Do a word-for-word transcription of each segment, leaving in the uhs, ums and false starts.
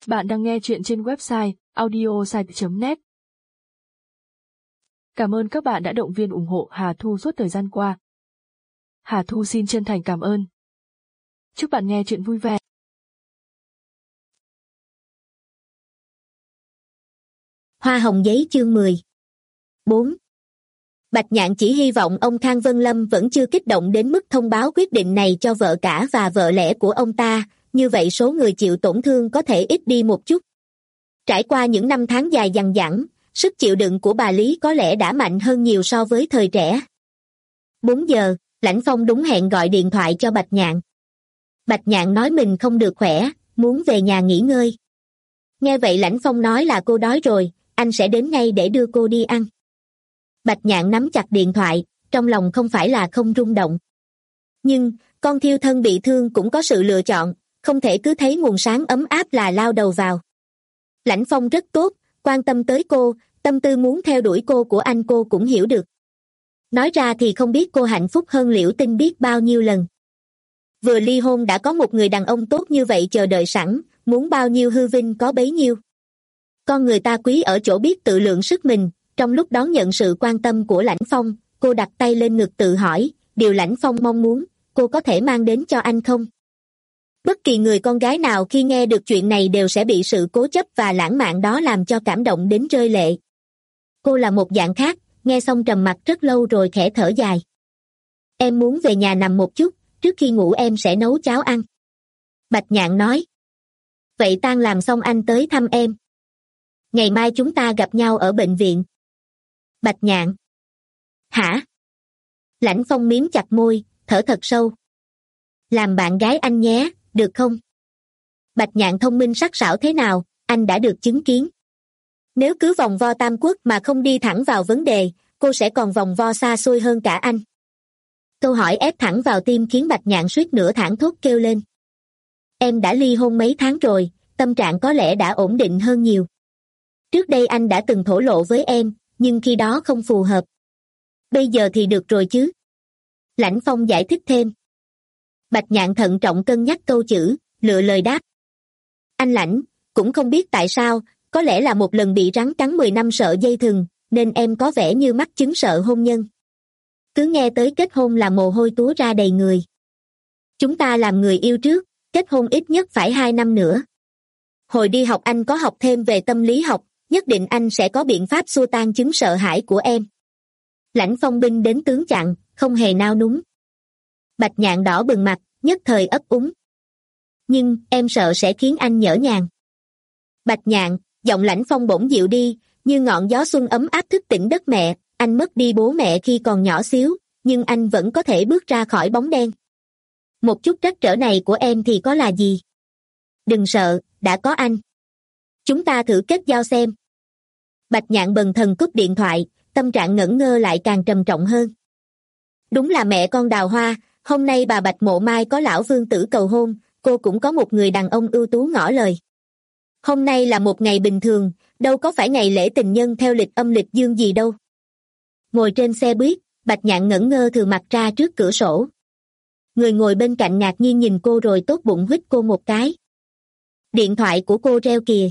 Bạn đang nghe chuyện trên website audiosite chấm net. Cảm ơn các bạn đã động viên ủng hộ Hà Thu suốt thời gian qua. Hà Thu xin chân thành cảm ơn. Chúc bạn nghe chuyện vui vẻ. Hoa hồng giấy chương mười. bốn. Bạch Nhạn chỉ hy vọng ông Khang Vân Lâm vẫn chưa kích động đến mức thông báo quyết định này cho vợ cả và vợ lẽ của ông ta, như vậy số người chịu tổn thương có thể ít đi một chút. Trải qua những năm tháng dài dằng dẳng, sức chịu đựng của bà Lý có lẽ đã mạnh hơn nhiều so với thời trẻ. bốn giờ, Lãnh Phong đúng hẹn gọi điện thoại cho Bạch Nhạn. Bạch Nhạn nói mình không được khỏe, muốn về nhà nghỉ ngơi. Nghe vậy Lãnh Phong nói là cô đói rồi, anh sẽ đến ngay để đưa cô đi ăn. Bạch Nhạn nắm chặt điện thoại, trong lòng không phải là không rung động. Nhưng, con thiêu thân bị thương cũng có sự lựa chọn, không thể cứ thấy nguồn sáng ấm áp là lao đầu vào. Lãnh Phong rất tốt, quan tâm tới cô, tâm tư muốn theo đuổi cô của anh cô cũng hiểu được. Nói ra thì không biết cô hạnh phúc hơn Liễu Tinh biết bao nhiêu lần. Vừa ly hôn đã có một người đàn ông tốt như vậy chờ đợi sẵn, muốn bao nhiêu hư vinh có bấy nhiêu. Con người ta quý ở chỗ biết tự lượng sức mình. Trong lúc đón nhận sự quan tâm của Lãnh Phong, cô đặt tay lên ngực tự hỏi, điều Lãnh Phong mong muốn, cô có thể mang đến cho anh không? Bất kỳ người con gái nào khi nghe được chuyện này đều sẽ bị sự cố chấp và lãng mạn đó làm cho cảm động đến rơi lệ. Cô là một dạng khác, nghe xong trầm mặc rất lâu rồi khẽ thở dài. Em muốn về nhà nằm một chút, trước khi ngủ em sẽ nấu cháo ăn. Bạch Nhạn nói. Vậy tan làm xong anh tới thăm em. Ngày mai chúng ta gặp nhau ở bệnh viện. Bạch Nhạn. Hả? Lãnh Phong miếm chặt môi, thở thật sâu. Làm bạn gái anh nhé, được không? Bạch Nhạn thông minh sắc sảo thế nào, anh đã được chứng kiến. Nếu cứ vòng vo tam quốc mà không đi thẳng vào vấn đề, cô sẽ còn vòng vo xa xôi hơn cả anh. Câu hỏi ép thẳng vào tim khiến Bạch Nhạn suýt nữa thảng thốt kêu lên. Em đã ly hôn mấy tháng rồi, tâm trạng có lẽ đã ổn định hơn nhiều. Trước đây anh đã từng thổ lộ với em, nhưng khi đó không phù hợp. Bây giờ thì được rồi chứ. Lãnh Phong giải thích thêm. Bạch Nhạn thận trọng cân nhắc câu chữ, lựa lời đáp. Anh Lãnh, cũng không biết tại sao, có lẽ là một lần bị rắn cắn mười năm sợ dây thừng, nên em có vẻ như mắc chứng sợ hôn nhân. Cứ nghe tới kết hôn là mồ hôi túa ra đầy người. Chúng ta làm người yêu trước, kết hôn ít nhất phải hai năm nữa. Hồi đi học anh có học thêm về tâm lý học, nhất định anh sẽ có biện pháp xua tan chứng sợ hãi của em. Lãnh Phong binh đến tướng chặn, không hề nao núng. Bạch Nhạn đỏ bừng mặt, nhất thời ấp úng. Nhưng, em sợ sẽ khiến anh nhỡ nhàng. Bạch Nhạn, giọng Lãnh Phong bỗng dịu đi, như ngọn gió xuân ấm áp thức tỉnh đất mẹ, anh mất đi bố mẹ khi còn nhỏ xíu, nhưng anh vẫn có thể bước ra khỏi bóng đen. Một chút trắc trở này của em thì có là gì? Đừng sợ, đã có anh. Chúng ta thử kết giao xem. Bạch Nhạn bần thần cúp điện thoại, tâm trạng ngẩn ngơ lại càng trầm trọng hơn. Đúng là mẹ con đào hoa, hôm nay bà Bạch Mộ Mai có lão vương tử cầu hôn, cô cũng có một người đàn ông ưu tú ngỏ lời. Hôm nay là một ngày bình thường, đâu có phải ngày lễ tình nhân theo lịch âm lịch dương gì đâu. Ngồi trên xe buýt, Bạch Nhạn ngẩn ngơ thừ mặt ra trước cửa sổ. Người ngồi bên cạnh ngạc nhiên nhìn cô rồi tốt bụng huýt cô một cái. Điện thoại của cô reo kìa.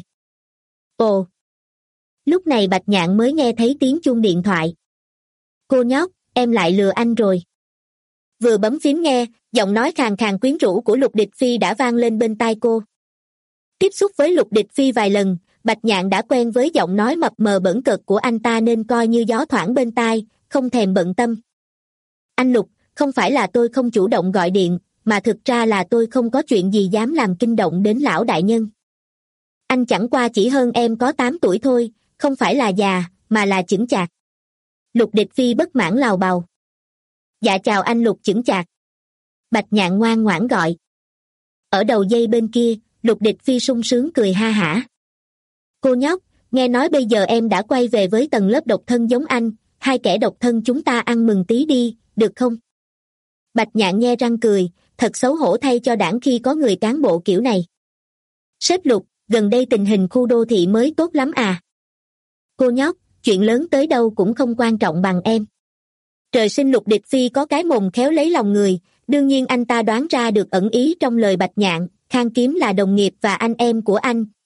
Ồ! Lúc này Bạch Nhạn mới nghe thấy tiếng chuông điện thoại. Cô nhóc, em lại lừa anh rồi. Vừa bấm phím nghe, giọng nói khàn khàn quyến rũ của Lục Địch Phi đã vang lên bên tai cô. Tiếp xúc với Lục Địch Phi vài lần, Bạch Nhạn đã quen với giọng nói mập mờ bẩn cợt của anh ta nên coi như gió thoảng bên tai, không thèm bận tâm. Anh Lục, không phải là tôi không chủ động gọi điện, mà thực ra là tôi không có chuyện gì dám làm kinh động đến lão đại nhân. Anh chẳng qua chỉ hơn em có tám tuổi thôi, không phải là già, mà là chững chạc. Lục Địch Phi bất mãn lào bào. Dạ chào anh Lục chững chạc. Bạch Nhạn ngoan ngoãn gọi. Ở đầu dây bên kia, Lục Địch Phi sung sướng cười ha hả. Cô nhóc, nghe nói bây giờ em đã quay về với tầng lớp độc thân giống anh, hai kẻ độc thân chúng ta ăn mừng tí đi, được không? Bạch Nhạn nhe răng cười, thật xấu hổ thay cho đảng khi có người cán bộ kiểu này. Sếp Lục, gần đây tình hình khu đô thị mới tốt lắm à? Cô nhóc, chuyện lớn tới đâu cũng không quan trọng bằng em. Trời sinh Lục Địch Phi có cái mồm khéo lấy lòng người, đương nhiên anh ta đoán ra được ẩn ý trong lời Bạch Nhạn, Khang Kiếm là đồng nghiệp và anh em của anh,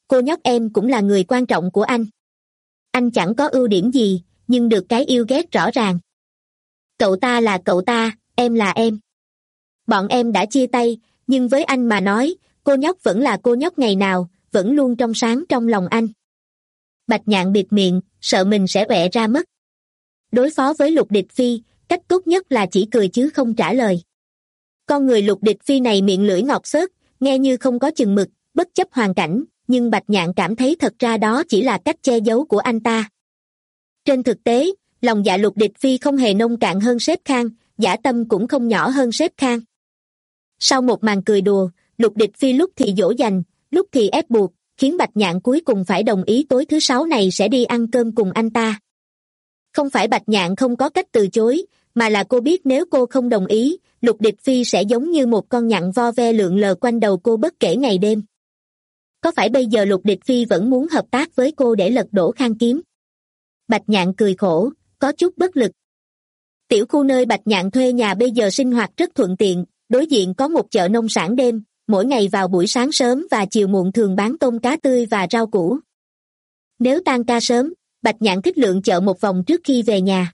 cô nhóc em cũng là người quan trọng của anh. Anh chẳng có ưu điểm gì, nhưng được cái yêu ghét rõ ràng. Cậu ta là cậu ta, em là em. Bọn em đã chia tay, nhưng với anh mà nói, cô nhóc vẫn là cô nhóc ngày nào, vẫn luôn trong sáng trong lòng anh. Bạch Nhạn bịt miệng, sợ mình sẽ ọe ra mất. Đối phó với Lục Địch Phi, cách tốt nhất là chỉ cười chứ không trả lời. Con người Lục Địch Phi này miệng lưỡi ngọt xớt, nghe như không có chừng mực, bất chấp hoàn cảnh, nhưng Bạch Nhạn cảm thấy thật ra đó chỉ là cách che giấu của anh ta. Trên thực tế, lòng dạ Lục Địch Phi không hề nông cạn hơn sếp Khang, dã tâm cũng không nhỏ hơn sếp Khang. Sau một màn cười đùa, Lục Địch Phi lúc thì dỗ dành, lúc thì ép buộc, khiến Bạch Nhạn cuối cùng phải đồng ý tối thứ sáu này sẽ đi ăn cơm cùng anh ta. Không phải Bạch Nhạn không có cách từ chối, mà là cô biết nếu cô không đồng ý, Lục Địch Phi sẽ giống như một con nhặng vo ve lượn lờ quanh đầu cô bất kể ngày đêm. Có phải bây giờ Lục Địch Phi vẫn muốn hợp tác với cô để lật đổ Khang Kiếm? Bạch Nhạn cười khổ, có chút bất lực. Tiểu khu nơi Bạch Nhạn thuê nhà bây giờ sinh hoạt rất thuận tiện, đối diện có một chợ nông sản đêm, mỗi ngày vào buổi sáng sớm và chiều muộn thường bán tôm cá tươi và rau củ. Nếu tan ca sớm, Bạch Nhạn thích lượn chợ một vòng trước khi về nhà.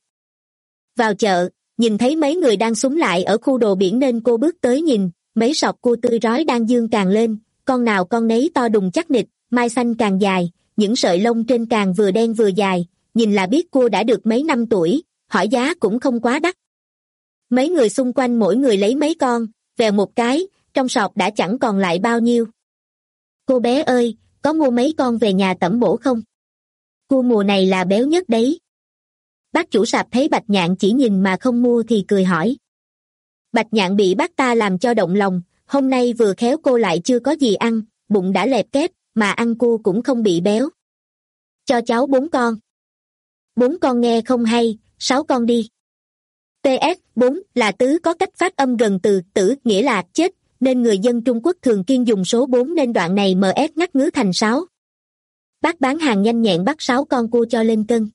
Vào chợ, nhìn thấy mấy người đang xúm lại ở khu đồ biển nên cô bước tới nhìn, mấy sọt cua tươi rói đang dương càng lên, con nào con nấy to đùng chắc nịch, mai xanh càng dài, những sợi lông trên càng vừa đen vừa dài, nhìn là biết cua đã được mấy năm tuổi, hỏi giá cũng không quá đắt. Mấy người xung quanh mỗi người lấy mấy con, vèo một cái, trong sọt đã chẳng còn lại bao nhiêu. Cô bé ơi, có mua mấy con về nhà tẩm bổ không? Cua mùa này là béo nhất đấy. Bác chủ sạp thấy Bạch Nhạn chỉ nhìn mà không mua thì cười hỏi. Bạch Nhạn bị bác ta làm cho động lòng, hôm nay vừa khéo cô lại chưa có gì ăn, bụng đã lẹp kép, mà ăn cua cũng không bị béo. Cho cháu bốn con. Bốn con nghe không hay, sáu con đi. pê ét bốn là tứ có cách phát âm gần từ tử nghĩa là chết, nên người dân Trung Quốc thường kiêng dùng số bốn nên đoạn này em ét ngắt ngứ thành sáu. Bác bán hàng nhanh nhẹn bắt sáu con cua cho lên cân.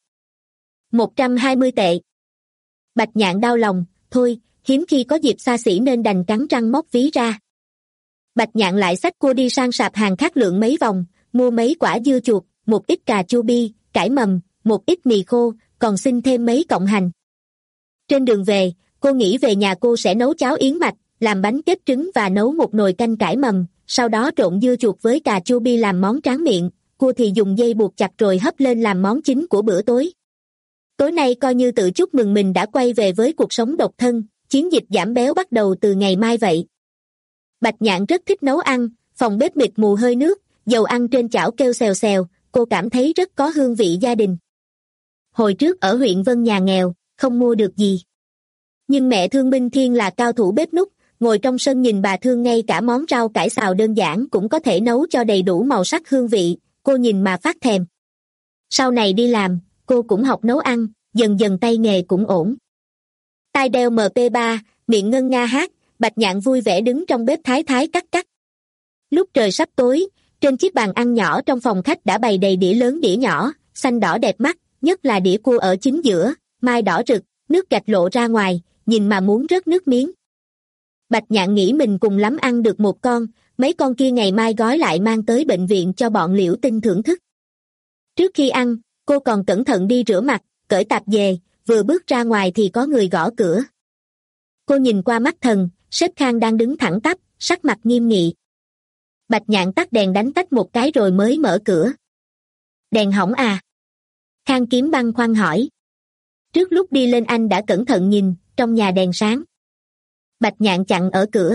một trăm hai mươi tệ. Bạch Nhạn đau lòng, thôi, hiếm khi có dịp xa xỉ nên đành cắn răng móc ví ra. Bạch Nhạn lại xách cua đi sang sạp hàng khác lượn mấy vòng, mua mấy quả dưa chuột, một ít cà chua bi, cải mầm, một ít mì khô, còn xin thêm mấy cọng hành. Trên đường về, cô nghĩ về nhà cô sẽ nấu cháo yến mạch, làm bánh kết trứng và nấu một nồi canh cải mầm, sau đó trộn dưa chuột với cà chua bi làm món tráng miệng, cua thì dùng dây buộc chặt rồi hấp lên làm món chính của bữa tối. Tối nay coi như tự chúc mừng mình đã quay về với cuộc sống độc thân, chiến dịch giảm béo bắt đầu từ ngày mai vậy. Bạch Nhạn rất thích nấu ăn, phòng bếp mịt mù hơi nước, dầu ăn trên chảo kêu xèo xèo, cô cảm thấy rất có hương vị gia đình. Hồi trước ở huyện Vân nhà nghèo, không mua được gì. Nhưng mẹ Thương Minh Thiên là cao thủ bếp núc, ngồi trong sân nhìn bà Thương ngay cả món rau cải xào đơn giản cũng có thể nấu cho đầy đủ màu sắc hương vị, cô nhìn mà phát thèm. Sau này đi làm, cô cũng học nấu ăn, dần dần tay nghề cũng ổn. Tai đeo em pê ba, miệng ngân nga hát, Bạch Nhạn vui vẻ đứng trong bếp thái thái cắt cắt. Lúc trời sắp tối, trên chiếc bàn ăn nhỏ trong phòng khách đã bày đầy đĩa lớn đĩa nhỏ, xanh đỏ đẹp mắt, nhất là đĩa cua ở chính giữa, mai đỏ rực, nước gạch lộ ra ngoài, nhìn mà muốn rớt nước miếng. Bạch Nhạn nghĩ mình cùng lắm ăn được một con, mấy con kia ngày mai gói lại mang tới bệnh viện cho bọn Liễu Tinh thưởng thức. Trước khi ăn, cô còn cẩn thận đi rửa mặt, cởi tạp dề, vừa bước ra ngoài thì có người gõ cửa. Cô nhìn qua mắt thần, sếp Khang đang đứng thẳng tắp, sắc mặt nghiêm nghị. Bạch Nhạn tắt đèn đánh tách một cái rồi mới mở cửa. Đèn hỏng à? Khang Kiếm băn khoăn hỏi. Trước lúc đi lên anh đã cẩn thận nhìn, trong nhà đèn sáng. Bạch Nhạn chặn ở cửa.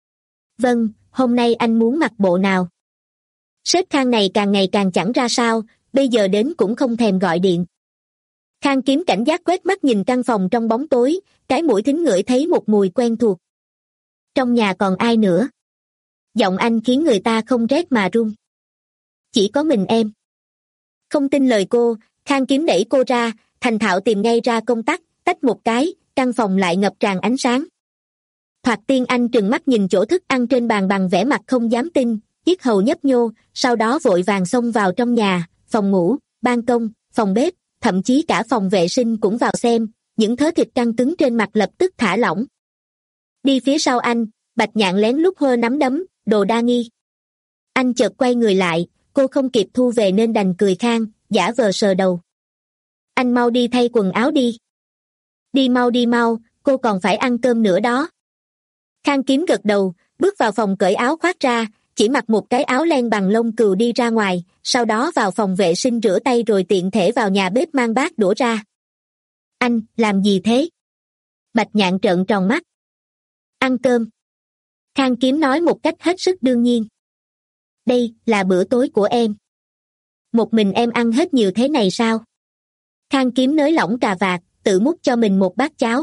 Vâng, hôm nay anh muốn mặc bộ nào? Sếp Khang này càng ngày càng chẳng ra sao, bây giờ đến cũng không thèm gọi điện. Khang Kiếm cảnh giác quét mắt nhìn căn phòng trong bóng tối, cái mũi thính ngửi thấy một mùi quen thuộc. Trong nhà còn ai nữa? Giọng anh khiến người ta không rét mà run. Chỉ có mình em. Không tin lời cô, Khang Kiếm đẩy cô ra, thành thạo tìm ngay ra công tắc, tách một cái, căn phòng lại ngập tràn ánh sáng. Thoạt tiên anh trừng mắt nhìn chỗ thức ăn trên bàn bằng vẻ mặt không dám tin, yết hầu nhấp nhô, sau đó vội vàng xông vào trong nhà, phòng ngủ, ban công, phòng bếp, thậm chí cả phòng vệ sinh cũng vào xem, những thớ thịt căng cứng trên mặt lập tức thả lỏng. Đi phía sau anh, Bạch Nhạn lén lút hơ nắm đấm, đồ đa nghi. Anh chợt quay người lại, cô không kịp thu về nên đành cười khang, giả vờ sờ đầu. Anh mau đi thay quần áo đi. Đi mau đi mau, cô còn phải ăn cơm nữa đó. Khang Kiếm gật đầu, bước vào phòng cởi áo khoác ra, chỉ mặc một cái áo len bằng lông cừu đi ra ngoài, sau đó vào phòng vệ sinh rửa tay rồi tiện thể vào nhà bếp mang bát đũa ra. Anh, làm gì thế? Bạch Nhạn trợn tròn mắt. Ăn cơm. Khang Kiếm nói một cách hết sức đương nhiên. Đây là bữa tối của em. Một mình em ăn hết nhiều thế này sao? Khang Kiếm nới lỏng cà vạt, tự múc cho mình một bát cháo.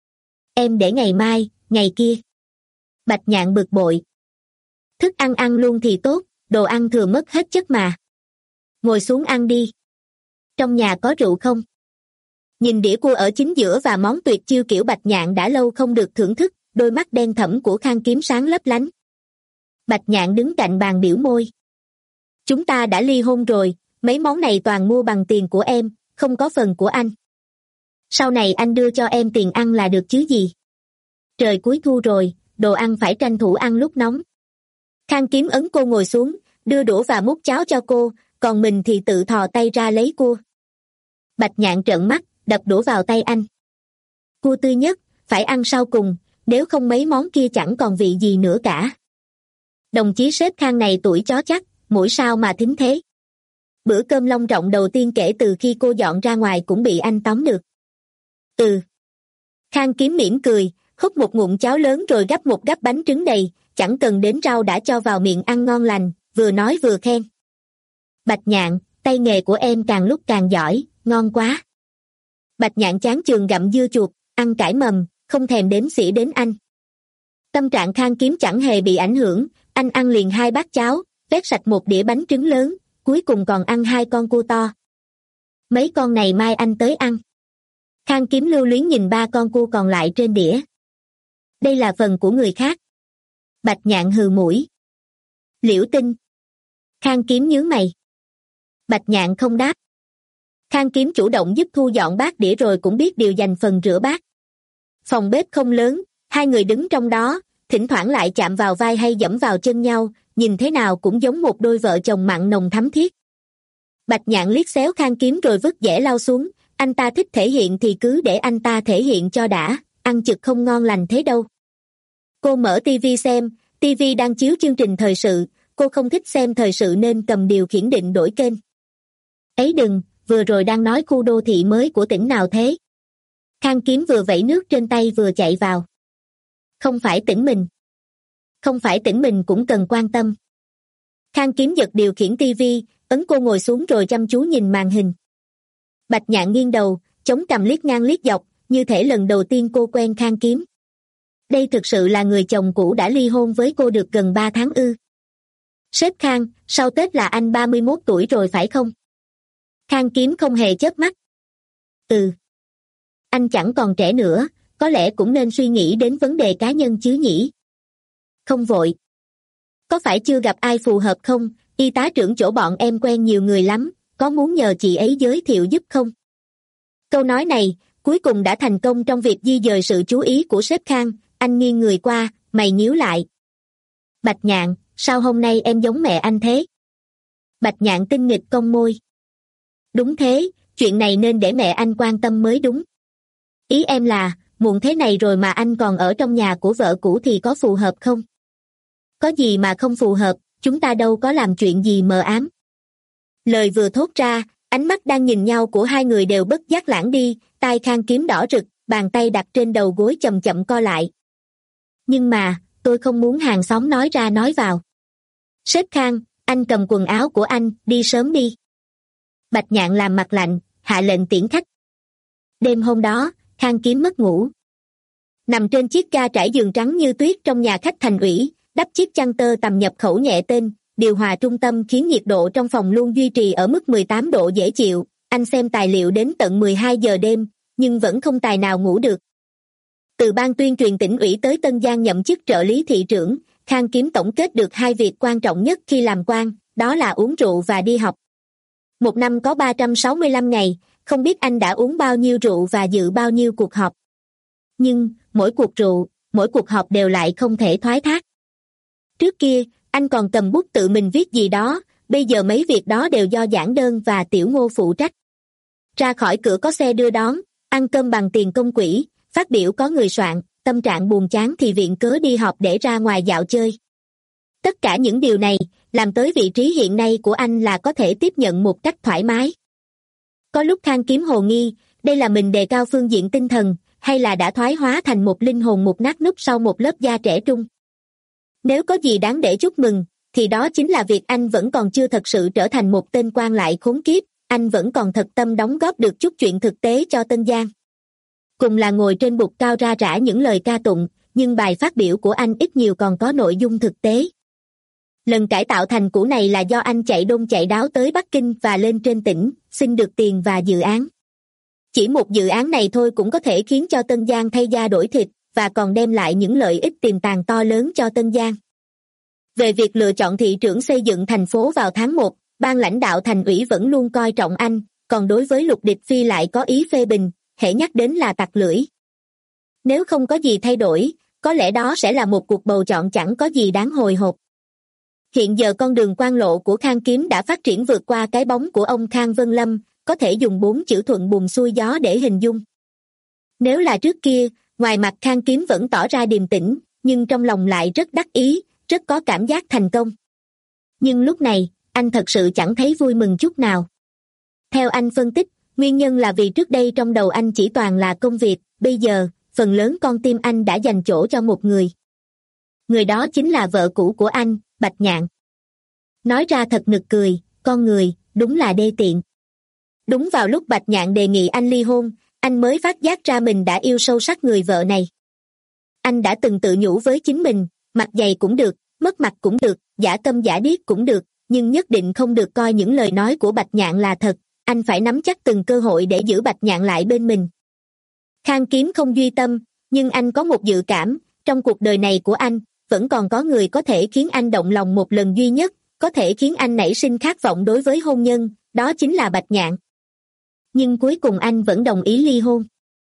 Em để ngày mai, ngày kia. Bạch Nhạn bực bội. Thức ăn ăn luôn thì tốt, đồ ăn thừa mất hết chất mà. Ngồi xuống ăn đi. Trong nhà có rượu không? Nhìn đĩa cua ở chính giữa và món tuyệt chiêu kiểu Bạch Nhạn đã lâu không được thưởng thức, đôi mắt đen thẫm của Khang Kiếm sáng lấp lánh. Bạch Nhạn đứng cạnh bàn biểu môi. Chúng ta đã ly hôn rồi, mấy món này toàn mua bằng tiền của em, không có phần của anh. Sau này anh đưa cho em tiền ăn là được chứ gì. Trời cuối thu rồi, đồ ăn phải tranh thủ ăn lúc nóng. Khang Kiếm ấn cô ngồi xuống, đưa đũa và múc cháo cho cô, còn mình thì tự thò tay ra lấy cua. Bạch Nhạn trợn mắt, đập đũa vào tay anh. Cua tươi nhất, phải ăn sau cùng, nếu không mấy món kia chẳng còn vị gì nữa cả. Đồng chí sếp Khang này tuổi chó chắc, mũi sao mà thính thế. Bữa cơm long trọng đầu tiên kể từ khi cô dọn ra ngoài cũng bị anh tóm được. Ừ. Khang Kiếm mỉm cười, hút một ngụm cháo lớn rồi gắp một gắp bánh trứng đầy, chẳng cần đến rau đã cho vào miệng ăn ngon lành, vừa nói vừa khen. Bạch Nhạn, tay nghề của em càng lúc càng giỏi, ngon quá. Bạch Nhạn chán chường gặm dưa chuột, ăn cải mầm, không thèm đếm xỉa đến anh. Tâm trạng Khang Kiếm chẳng hề bị ảnh hưởng, anh ăn liền hai bát cháo, vét sạch một đĩa bánh trứng lớn, cuối cùng còn ăn hai con cua to. Mấy con này mai anh tới ăn. Khang Kiếm lưu luyến nhìn ba con cua còn lại trên đĩa. Đây là phần của người khác. Bạch Nhạn hừ mũi. Liễu Tinh. Khang Kiếm nhướng mày. Bạch Nhạn không đáp. Khang Kiếm chủ động giúp thu dọn bát đĩa rồi cũng biết điều dành phần rửa bát. Phòng bếp không lớn, hai người đứng trong đó, thỉnh thoảng lại chạm vào vai hay dẫm vào chân nhau, nhìn thế nào cũng giống một đôi vợ chồng mặn nồng thắm thiết. Bạch Nhạn liếc xéo Khang Kiếm rồi vứt dẻ lau xuống, anh ta thích thể hiện thì cứ để anh ta thể hiện cho đã, ăn chực không ngon lành thế đâu. Cô mở tivi xem, tivi đang chiếu chương trình thời sự, cô không thích xem thời sự nên cầm điều khiển định đổi kênh. Ấy đừng, vừa rồi đang nói khu đô thị mới của tỉnh nào thế? Khang Kiếm vừa vẩy nước trên tay vừa chạy vào. Không phải tỉnh mình. Không phải tỉnh mình cũng cần quan tâm. Khang Kiếm giật điều khiển tivi, ấn cô ngồi xuống rồi chăm chú nhìn màn hình. Bạch Nhạn nghiêng đầu, chống cằm liếc ngang liếc dọc, như thể lần đầu tiên cô quen Khang Kiếm. Đây thực sự là người chồng cũ đã ly hôn với cô được gần ba tháng ư. Sếp Khang, sau Tết là anh ba mươi mốt tuổi rồi phải không? Khang Kiếm không hề chớp mắt. Ừ. Anh chẳng còn trẻ nữa, có lẽ cũng nên suy nghĩ đến vấn đề cá nhân chứ nhỉ? Không vội. Có phải chưa gặp ai phù hợp không? Y tá trưởng chỗ bọn em quen nhiều người lắm, có muốn nhờ chị ấy giới thiệu giúp không? Câu nói này, cuối cùng đã thành công trong việc di dời sự chú ý của sếp Khang, anh nghiêng người qua, mày nhíu lại. Bạch Nhạn, sao hôm nay em giống mẹ anh thế? Bạch Nhạn tinh nghịch cong môi. Đúng thế, chuyện này nên để mẹ anh quan tâm mới đúng. Ý em là, muộn thế này rồi mà anh còn ở trong nhà của vợ cũ thì có phù hợp không? Có gì mà không phù hợp, chúng ta đâu có làm chuyện gì mờ ám. Lời vừa thốt ra, ánh mắt đang nhìn nhau của hai người đều bất giác lãng đi, tai Khang Kiếm đỏ rực, bàn tay đặt trên đầu gối chậm chậm co lại. Nhưng mà, tôi không muốn hàng xóm nói ra nói vào. Sếp Khang, anh cầm quần áo của anh, đi sớm đi. Bạch Nhạn làm mặt lạnh, hạ lệnh tiễn khách. Đêm hôm đó, Khang Kiếm mất ngủ. Nằm trên chiếc ga trải giường trắng như tuyết trong nhà khách thành ủy, đắp chiếc chăn tơ tầm nhập khẩu nhẹ tên, điều hòa trung tâm khiến nhiệt độ trong phòng luôn duy trì ở mức mười tám độ dễ chịu. Anh xem tài liệu đến tận mười hai giờ đêm, nhưng vẫn không tài nào ngủ được. Từ ban tuyên truyền tỉnh ủy tới Tân Giang nhậm chức trợ lý thị trưởng, Khang Kiếm tổng kết được hai việc quan trọng nhất khi làm quan, đó là uống rượu và đi học. Một năm có ba trăm sáu mươi lăm ngày, không biết anh đã uống bao nhiêu rượu và dự bao nhiêu cuộc họp. Nhưng, mỗi cuộc rượu, mỗi cuộc họp đều lại không thể thoái thác. Trước kia, anh còn cầm bút tự mình viết gì đó, bây giờ mấy việc đó đều do giản đơn và tiểu ngô phụ trách. Ra khỏi cửa có xe đưa đón, ăn cơm bằng tiền công quỹ, phát biểu có người soạn, tâm trạng buồn chán thì viện cớ đi họp để ra ngoài dạo chơi. Tất cả những điều này, làm tới vị trí hiện nay của anh là có thể tiếp nhận một cách thoải mái. Có lúc Khang Kiếm hồ nghi, đây là mình đề cao phương diện tinh thần, hay là đã thoái hóa thành một linh hồn mục nát núp sau một lớp da trẻ trung. Nếu có gì đáng để chúc mừng, thì đó chính là việc anh vẫn còn chưa thật sự trở thành một tên quan lại khốn kiếp, anh vẫn còn thật tâm đóng góp được chút chuyện thực tế cho Tân Giang. Cùng là ngồi trên bục cao ra rã những lời ca tụng, nhưng bài phát biểu của anh ít nhiều còn có nội dung thực tế. Lần cải tạo thành cũ này là do anh chạy đôn chạy đáo tới Bắc Kinh và lên trên tỉnh, xin được tiền và dự án. Chỉ một dự án này thôi cũng có thể khiến cho Tân Giang thay da đổi thịt, và còn đem lại những lợi ích tiềm tàng to lớn cho Tân Giang. Về việc lựa chọn thị trưởng xây dựng thành phố vào tháng một, ban lãnh đạo thành ủy vẫn luôn coi trọng anh, còn đối với Lục Địch Phi lại có ý phê bình, hễ nhắc đến là tặc lưỡi. Nếu không có gì thay đổi, có lẽ đó sẽ là một cuộc bầu chọn chẳng có gì đáng hồi hộp. Hiện giờ con đường quan lộ của Khang Kiếm đã phát triển vượt qua cái bóng của ông Khang Vân Lâm, có thể dùng bốn chữ thuận buồm xuôi gió để hình dung. Nếu là trước kia, ngoài mặt Khang Kiếm vẫn tỏ ra điềm tĩnh, nhưng trong lòng lại rất đắc ý, rất có cảm giác thành công. Nhưng lúc này, anh thật sự chẳng thấy vui mừng chút nào. Theo anh phân tích, nguyên nhân là vì trước đây trong đầu anh chỉ toàn là công việc, bây giờ, phần lớn con tim anh đã dành chỗ cho một người. Người đó chính là vợ cũ của anh, Bạch Nhạn. Nói ra thật nực cười, con người, đúng là đê tiện. Đúng vào lúc Bạch Nhạn đề nghị anh ly hôn, anh mới phát giác ra mình đã yêu sâu sắc người vợ này. Anh đã từng tự nhủ với chính mình, mặt dày cũng được, mất mặt cũng được, giả tâm giả điếc cũng được, nhưng nhất định không được coi những lời nói của Bạch Nhạn là thật, anh phải nắm chắc từng cơ hội để giữ Bạch Nhạn lại bên mình. Khang Kiếm không duy tâm, nhưng anh có một dự cảm, trong cuộc đời này của anh, vẫn còn có người có thể khiến anh động lòng một lần duy nhất, có thể khiến anh nảy sinh khát vọng đối với hôn nhân, đó chính là Bạch Nhạn. Nhưng cuối cùng anh vẫn đồng ý ly hôn.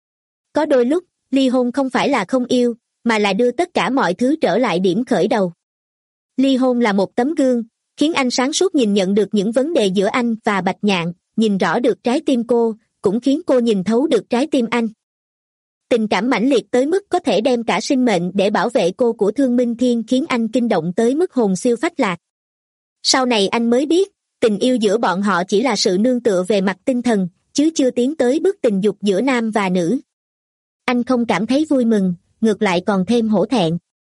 Có đôi lúc, ly hôn không phải là không yêu, mà là đưa tất cả mọi thứ trở lại điểm khởi đầu. Ly hôn là một tấm gương, khiến anh sáng suốt nhìn nhận được những vấn đề giữa anh và Bạch Nhạn, nhìn rõ được trái tim cô, cũng khiến cô nhìn thấu được trái tim anh. Tình cảm mãnh liệt tới mức có thể đem cả sinh mệnh để bảo vệ cô của Thương Minh Thiên khiến anh kinh động tới mức hồn siêu phách lạc. Sau này anh mới biết, tình yêu giữa bọn họ chỉ là sự nương tựa về mặt tinh thần, chứ chưa tiến tới bước tình dục giữa nam và nữ. Anh không cảm thấy vui mừng, ngược lại còn thêm hổ thẹn.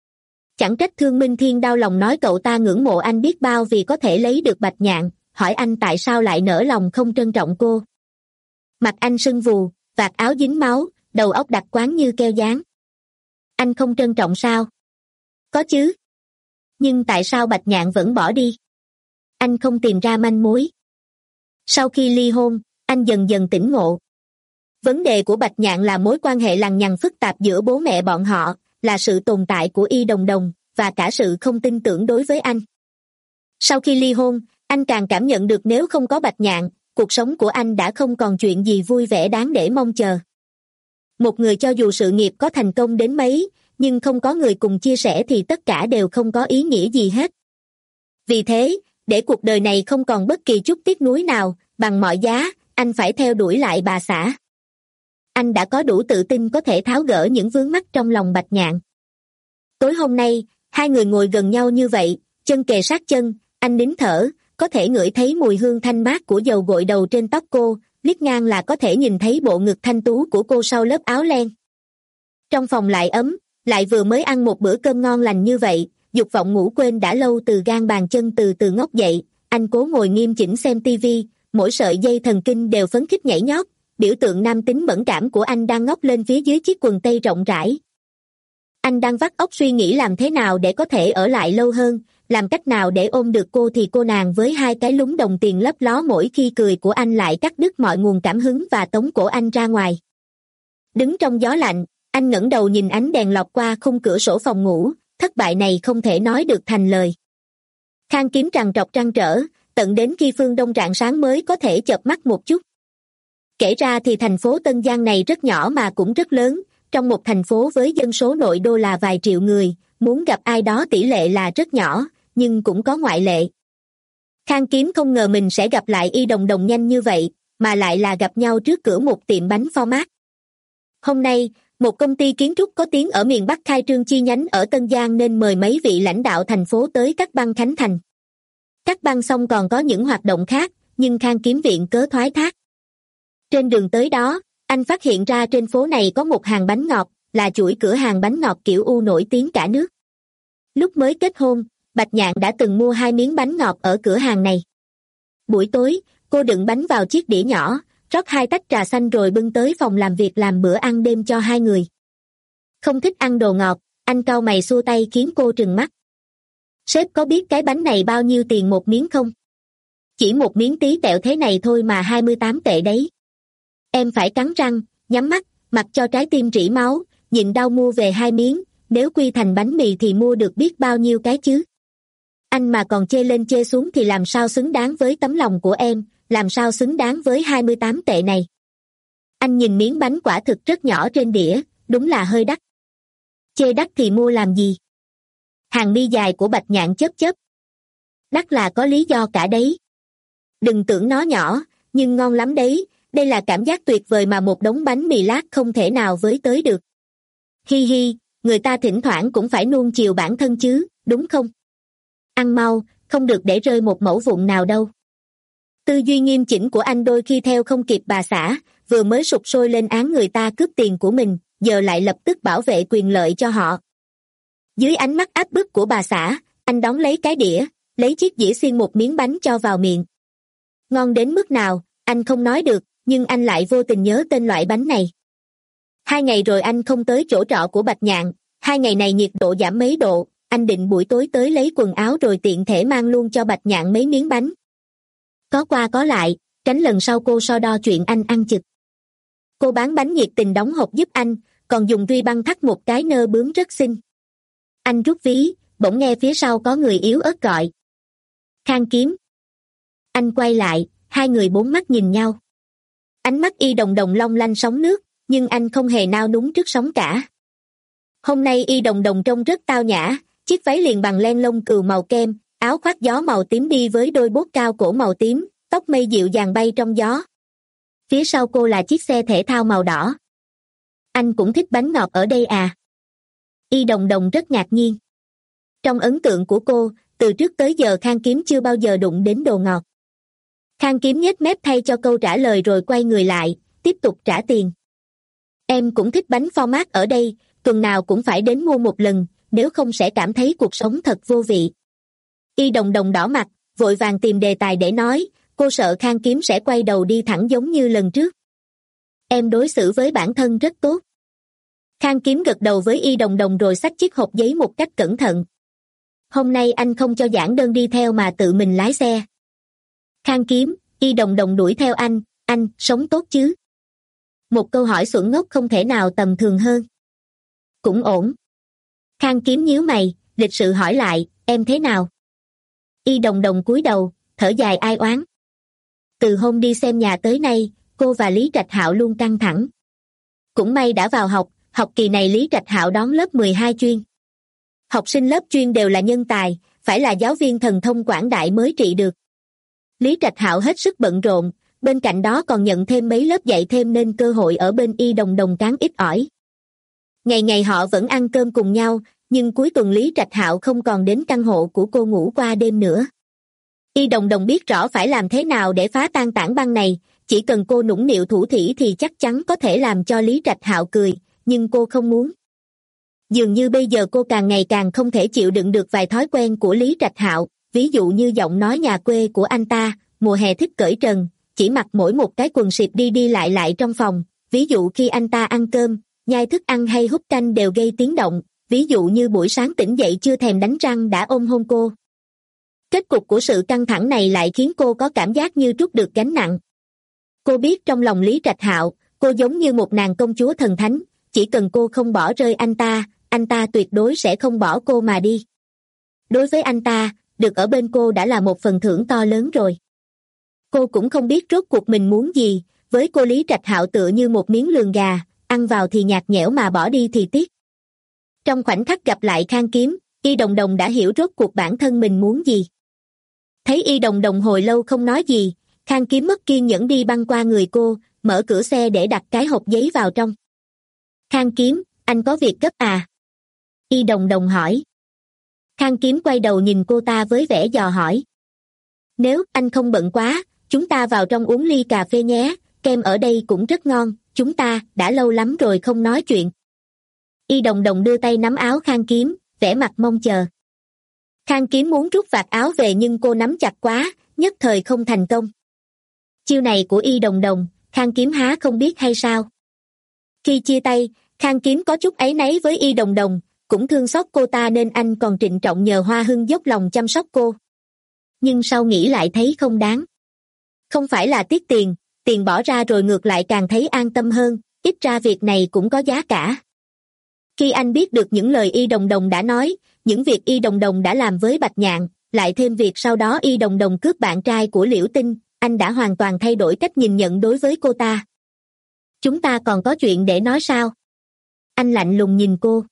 Chẳng trách Thương Minh Thiên đau lòng nói cậu ta ngưỡng mộ anh biết bao vì có thể lấy được Bạch Nhạn, hỏi anh tại sao lại nỡ lòng không trân trọng cô. Mặt anh sưng vù, vạt áo dính máu, đầu óc đặc quáng như keo dán. Anh không trân trọng sao? Có chứ. Nhưng tại sao Bạch Nhạn vẫn bỏ đi? Anh không tìm ra manh mối. Sau khi ly hôn, anh dần dần tỉnh ngộ. Vấn đề của Bạch Nhạn là mối quan hệ lằng nhằng phức tạp giữa bố mẹ bọn họ, là sự tồn tại của Y Đồng Đồng, và cả sự không tin tưởng đối với anh. Sau khi ly hôn, anh càng cảm nhận được nếu không có Bạch Nhạn, cuộc sống của anh đã không còn chuyện gì vui vẻ đáng để mong chờ. Một người cho dù sự nghiệp có thành công đến mấy, nhưng không có người cùng chia sẻ thì tất cả đều không có ý nghĩa gì hết. Vì thế, để cuộc đời này không còn bất kỳ chút tiếc nuối nào, bằng mọi giá, anh phải theo đuổi lại bà xã. Anh đã có đủ tự tin có thể tháo gỡ những vướng mắc trong lòng Bạch Nhạn. Tối hôm nay, hai người ngồi gần nhau như vậy, chân kề sát chân, anh nín thở, có thể ngửi thấy mùi hương thanh mát của dầu gội đầu trên tóc cô, liếc ngang là có thể nhìn thấy bộ ngực thanh tú của cô sau lớp áo len. Trong phòng lại ấm, lại vừa mới ăn một bữa cơm ngon lành như vậy, dục vọng ngủ quên đã lâu từ gan bàn chân từ từ ngóc dậy, anh cố ngồi nghiêm chỉnh xem tivi, mỗi sợi dây thần kinh đều phấn khích nhảy nhót, biểu tượng nam tính mẫn cảm của anh đang ngóc lên phía dưới chiếc quần tây rộng rãi. Anh đang vắt óc suy nghĩ làm thế nào để có thể ở lại lâu hơn, làm cách nào để ôm được cô thì cô nàng với hai cái lúm đồng tiền lấp ló mỗi khi cười của anh lại cắt đứt mọi nguồn cảm hứng và tống cổ anh ra ngoài. Đứng trong gió lạnh, anh ngẩng đầu nhìn ánh đèn lọt qua khung cửa sổ phòng ngủ, thất bại này không thể nói được thành lời. Khang Kiếm trằn trọc trăn trở, tận đến khi phương đông rạng sáng mới có thể chợp mắt một chút. Kể ra thì thành phố Tân Giang này rất nhỏ mà cũng rất lớn, trong một thành phố với dân số nội đô là vài triệu người, muốn gặp ai đó tỷ lệ là rất nhỏ, nhưng cũng có ngoại lệ. Khang Kiếm không ngờ mình sẽ gặp lại Y Đồng Đồng nhanh như vậy, mà lại là gặp nhau trước cửa một tiệm bánh format. Hôm nay, một công ty kiến trúc có tiếng ở miền Bắc khai trương chi nhánh ở Tân Giang nên mời mấy vị lãnh đạo thành phố tới Cát Băng khánh thành. Cát Băng xong còn có những hoạt động khác, nhưng Khang Kiếm viện cớ thoái thác. Trên đường tới đó, anh phát hiện ra trên phố này có một hàng bánh ngọt, là chuỗi cửa hàng bánh ngọt kiểu U nổi tiếng cả nước. Lúc mới kết hôn, Bạch Nhạn đã từng mua hai miếng bánh ngọt ở cửa hàng này. Buổi tối, cô đựng bánh vào chiếc đĩa nhỏ, rót hai tách trà xanh rồi bưng tới phòng làm việc làm bữa ăn đêm cho hai người. Không thích ăn đồ ngọt, anh cau mày xua tay khiến cô trừng mắt. Sếp có biết cái bánh này bao nhiêu tiền một miếng không? Chỉ một miếng tí tẹo thế này thôi mà hai mươi tám tệ đấy. Em phải cắn răng, nhắm mắt, mặc cho trái tim rỉ máu, nhịn đau mua về hai miếng, nếu quy thành bánh mì thì mua được biết bao nhiêu cái chứ. Anh mà còn chê lên chê xuống thì làm sao xứng đáng với tấm lòng của em, làm sao xứng đáng với hai mươi tám tệ này. Anh nhìn miếng bánh quả thực rất nhỏ trên đĩa, đúng là hơi đắt. Chê đắt thì mua làm gì? Hàng mi dài của Bạch Nhạn chớp chớp. Đắt là có lý do cả đấy. Đừng tưởng nó nhỏ, nhưng ngon lắm đấy, đây là cảm giác tuyệt vời mà một đống bánh mì lát không thể nào với tới được. Hi hi, người ta thỉnh thoảng cũng phải nuông chiều bản thân chứ, đúng không? Ăn mau, không được để rơi một mẩu vụn nào đâu. Tư duy nghiêm chỉnh của anh đôi khi theo không kịp bà xã, vừa mới sục sôi lên án người ta cướp tiền của mình, giờ lại lập tức bảo vệ quyền lợi cho họ. Dưới ánh mắt áp bức của bà xã, anh đón lấy cái đĩa, lấy chiếc dĩa xiên một miếng bánh cho vào miệng. Ngon đến mức nào, anh không nói được, nhưng anh lại vô tình nhớ tên loại bánh này. Hai ngày rồi anh không tới chỗ trọ của Bạch Nhạn, hai ngày này nhiệt độ giảm mấy độ, anh định buổi tối tới lấy quần áo rồi tiện thể mang luôn cho Bạch Nhạn mấy miếng bánh. Có qua có lại, tránh lần sau cô so đo chuyện anh ăn chực. Cô bán bánh nhiệt tình đóng hộp giúp anh, còn dùng ruy băng thắt một cái nơ bướm rất xinh. Anh rút ví, bỗng nghe phía sau có người yếu ớt gọi. Khang Kiếm. Anh quay lại, hai người bốn mắt nhìn nhau. Ánh mắt Y Đồng Đồng long lanh sóng nước, nhưng anh không hề nao núng trước sóng cả. Hôm nay Y Đồng Đồng trông rất tao nhã, chiếc váy liền bằng len lông cừu màu kem, áo khoác gió màu tím đi với đôi bốt cao cổ màu tím, tóc mây dịu dàng bay trong gió. Phía sau cô là chiếc xe thể thao màu đỏ. Anh cũng thích bánh ngọt ở đây à? Y Đồng Đồng rất ngạc nhiên. Trong ấn tượng của cô, từ trước tới giờ Khang Kiếm chưa bao giờ đụng đến đồ ngọt. Khang Kiếm nhếch mép thay cho câu trả lời rồi quay người lại, tiếp tục trả tiền. Em cũng thích bánh format ở đây, tuần nào cũng phải đến mua một lần, nếu không sẽ cảm thấy cuộc sống thật vô vị. Y Đồng Đồng đỏ mặt, vội vàng tìm đề tài để nói, cô sợ Khang Kiếm sẽ quay đầu đi thẳng giống như lần trước. Em đối xử với bản thân rất tốt. Khang Kiếm gật đầu với Y Đồng Đồng rồi xách chiếc hộp giấy một cách cẩn thận. Hôm nay anh không cho giảng đơn đi theo mà tự mình lái xe. Khang Kiếm, Y Đồng Đồng đuổi theo anh, anh, sống tốt chứ? Một câu hỏi xuẩn ngốc không thể nào tầm thường hơn. Cũng ổn. Khang Kiếm nhíu mày, lịch sự hỏi lại, em thế nào? Y Đồng Đồng cúi đầu, thở dài ai oán. Từ hôm đi xem nhà tới nay, cô và Lý Trạch Hạo luôn căng thẳng. Cũng may đã vào học, học kỳ này Lý Trạch Hạo đón lớp mười hai chuyên. Học sinh lớp chuyên đều là nhân tài, phải là giáo viên thần thông quảng đại mới trị được. Lý Trạch Hạo hết sức bận rộn, bên cạnh đó còn nhận thêm mấy lớp dạy thêm nên cơ hội ở bên Y Đồng Đồng cán ít ỏi. Ngày ngày họ vẫn ăn cơm cùng nhau, nhưng cuối tuần Lý Trạch Hạo không còn đến căn hộ của cô ngủ qua đêm nữa. Y Đồng Đồng biết rõ phải làm thế nào để phá tan tảng băng này, chỉ cần cô nũng nịu thủ thỉ thì chắc chắn có thể làm cho Lý Trạch Hạo cười, nhưng cô không muốn. Dường như bây giờ cô càng ngày càng không thể chịu đựng được vài thói quen của Lý Trạch Hạo, ví dụ như giọng nói nhà quê của anh ta, mùa hè thích cởi trần, chỉ mặc mỗi một cái quần xịp đi đi lại lại trong phòng, ví dụ khi anh ta ăn cơm, nhai thức ăn hay hút canh đều gây tiếng động, ví dụ như buổi sáng tỉnh dậy chưa thèm đánh răng đã ôm hôn cô. Kết cục của sự căng thẳng này lại khiến cô có cảm giác như trút được gánh nặng. Cô biết trong lòng Lý Trạch Hạo, cô giống như một nàng công chúa thần thánh, chỉ cần cô không bỏ rơi anh ta, anh ta tuyệt đối sẽ không bỏ cô mà đi. Đối với anh ta, được ở bên cô đã là một phần thưởng to lớn rồi. Cô cũng không biết rốt cuộc mình muốn gì, với cô Lý Trạch Hạo tựa như một miếng lườn gà, ăn vào thì nhạt nhẽo mà bỏ đi thì tiếc. Trong khoảnh khắc gặp lại Khang Kiếm, Y Đồng Đồng đã hiểu rốt cuộc bản thân mình muốn gì. Thấy Y Đồng Đồng hồi lâu không nói gì, Khang Kiếm mất kiên nhẫn đi băng qua người cô, mở cửa xe để đặt cái hộp giấy vào trong. Khang Kiếm, anh có việc gấp à? Y Đồng Đồng hỏi. Khang Kiếm quay đầu nhìn cô ta với vẻ dò hỏi. Nếu anh không bận quá, chúng ta vào trong uống ly cà phê nhé, kem ở đây cũng rất ngon, chúng ta đã lâu lắm rồi không nói chuyện. Y Đồng Đồng đưa tay nắm áo Khang Kiếm, vẻ mặt mong chờ. Khang Kiếm muốn rút vạt áo về nhưng cô nắm chặt quá, nhất thời không thành công. Chiêu này của Y Đồng Đồng, Khang Kiếm há không biết hay sao? Khi chia tay, Khang Kiếm có chút áy náy với Y Đồng Đồng, cũng thương xót cô ta nên anh còn trịnh trọng nhờ Hoa Hưng dốc lòng chăm sóc cô. Nhưng sau nghĩ lại thấy không đáng. Không phải là tiếc tiền, tiền bỏ ra rồi ngược lại càng thấy an tâm hơn, ít ra việc này cũng có giá cả. Khi anh biết được những lời Y Đồng Đồng đã nói, những việc Y Đồng Đồng đã làm với Bạch Nhạn, lại thêm việc sau đó Y Đồng Đồng cướp bạn trai của Liễu Tinh, anh đã hoàn toàn thay đổi cách nhìn nhận đối với cô ta. Chúng ta còn có chuyện để nói sao? Anh lạnh lùng nhìn cô.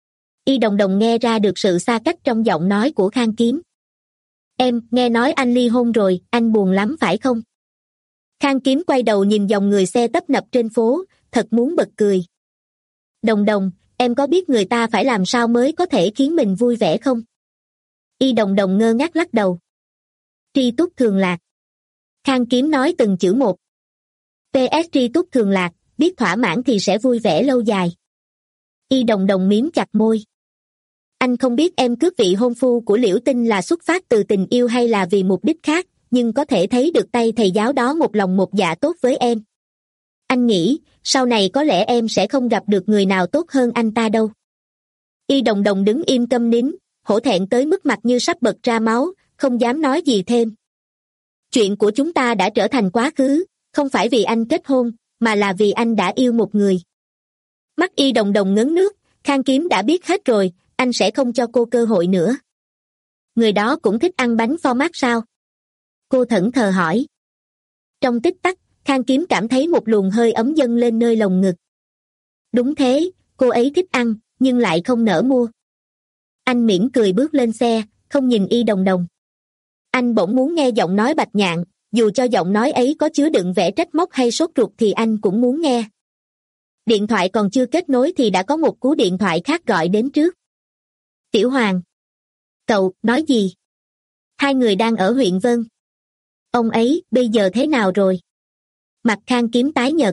Y Đồng Đồng nghe ra được sự xa cách trong giọng nói của Khang Kiếm. Em, nghe nói anh ly hôn rồi, anh buồn lắm phải không? Khang Kiếm quay đầu nhìn dòng người xe tấp nập trên phố, thật muốn bật cười. Đồng Đồng, em có biết người ta phải làm sao mới có thể khiến mình vui vẻ không? Y Đồng Đồng ngơ ngác lắc đầu. Tri túc thường lạc. Khang Kiếm nói từng chữ một. pê ét tri túc thường lạc, biết thỏa mãn thì sẽ vui vẻ lâu dài. Y Đồng Đồng mím chặt môi. Anh không biết em cướp vị hôn phu của Liễu Tinh là xuất phát từ tình yêu hay là vì mục đích khác, nhưng có thể thấy được tay thầy giáo đó một lòng một dạ tốt với em. Anh nghĩ, sau này có lẽ em sẽ không gặp được người nào tốt hơn anh ta đâu. Y Đồng Đồng đứng im câm nín, hổ thẹn tới mức mặt như sắp bật ra máu, không dám nói gì thêm. Chuyện của chúng ta đã trở thành quá khứ, không phải vì anh kết hôn, mà là vì anh đã yêu một người. Mắt Y Đồng Đồng ngấn nước, Khang Kiếm đã biết hết rồi, anh sẽ không cho cô cơ hội nữa. Người đó cũng thích ăn bánh pho mát sao? Cô thẫn thờ hỏi. Trong tích tắc, Khang Kiếm cảm thấy một luồng hơi ấm dâng lên nơi lồng ngực. Đúng thế, cô ấy thích ăn, nhưng lại không nỡ mua. Anh mỉm cười bước lên xe, không nhìn Y Đồng Đồng. Anh bỗng muốn nghe giọng nói Bạch Nhạn, dù cho giọng nói ấy có chứa đựng vẻ trách móc hay sốt ruột thì anh cũng muốn nghe. Điện thoại còn chưa kết nối thì đã có một cú điện thoại khác gọi đến trước. Tiểu Hoàng. Cậu, nói gì? Hai người đang ở huyện Vân. Ông ấy, bây giờ thế nào rồi? Mặt Khang Kiếm tái nhợt.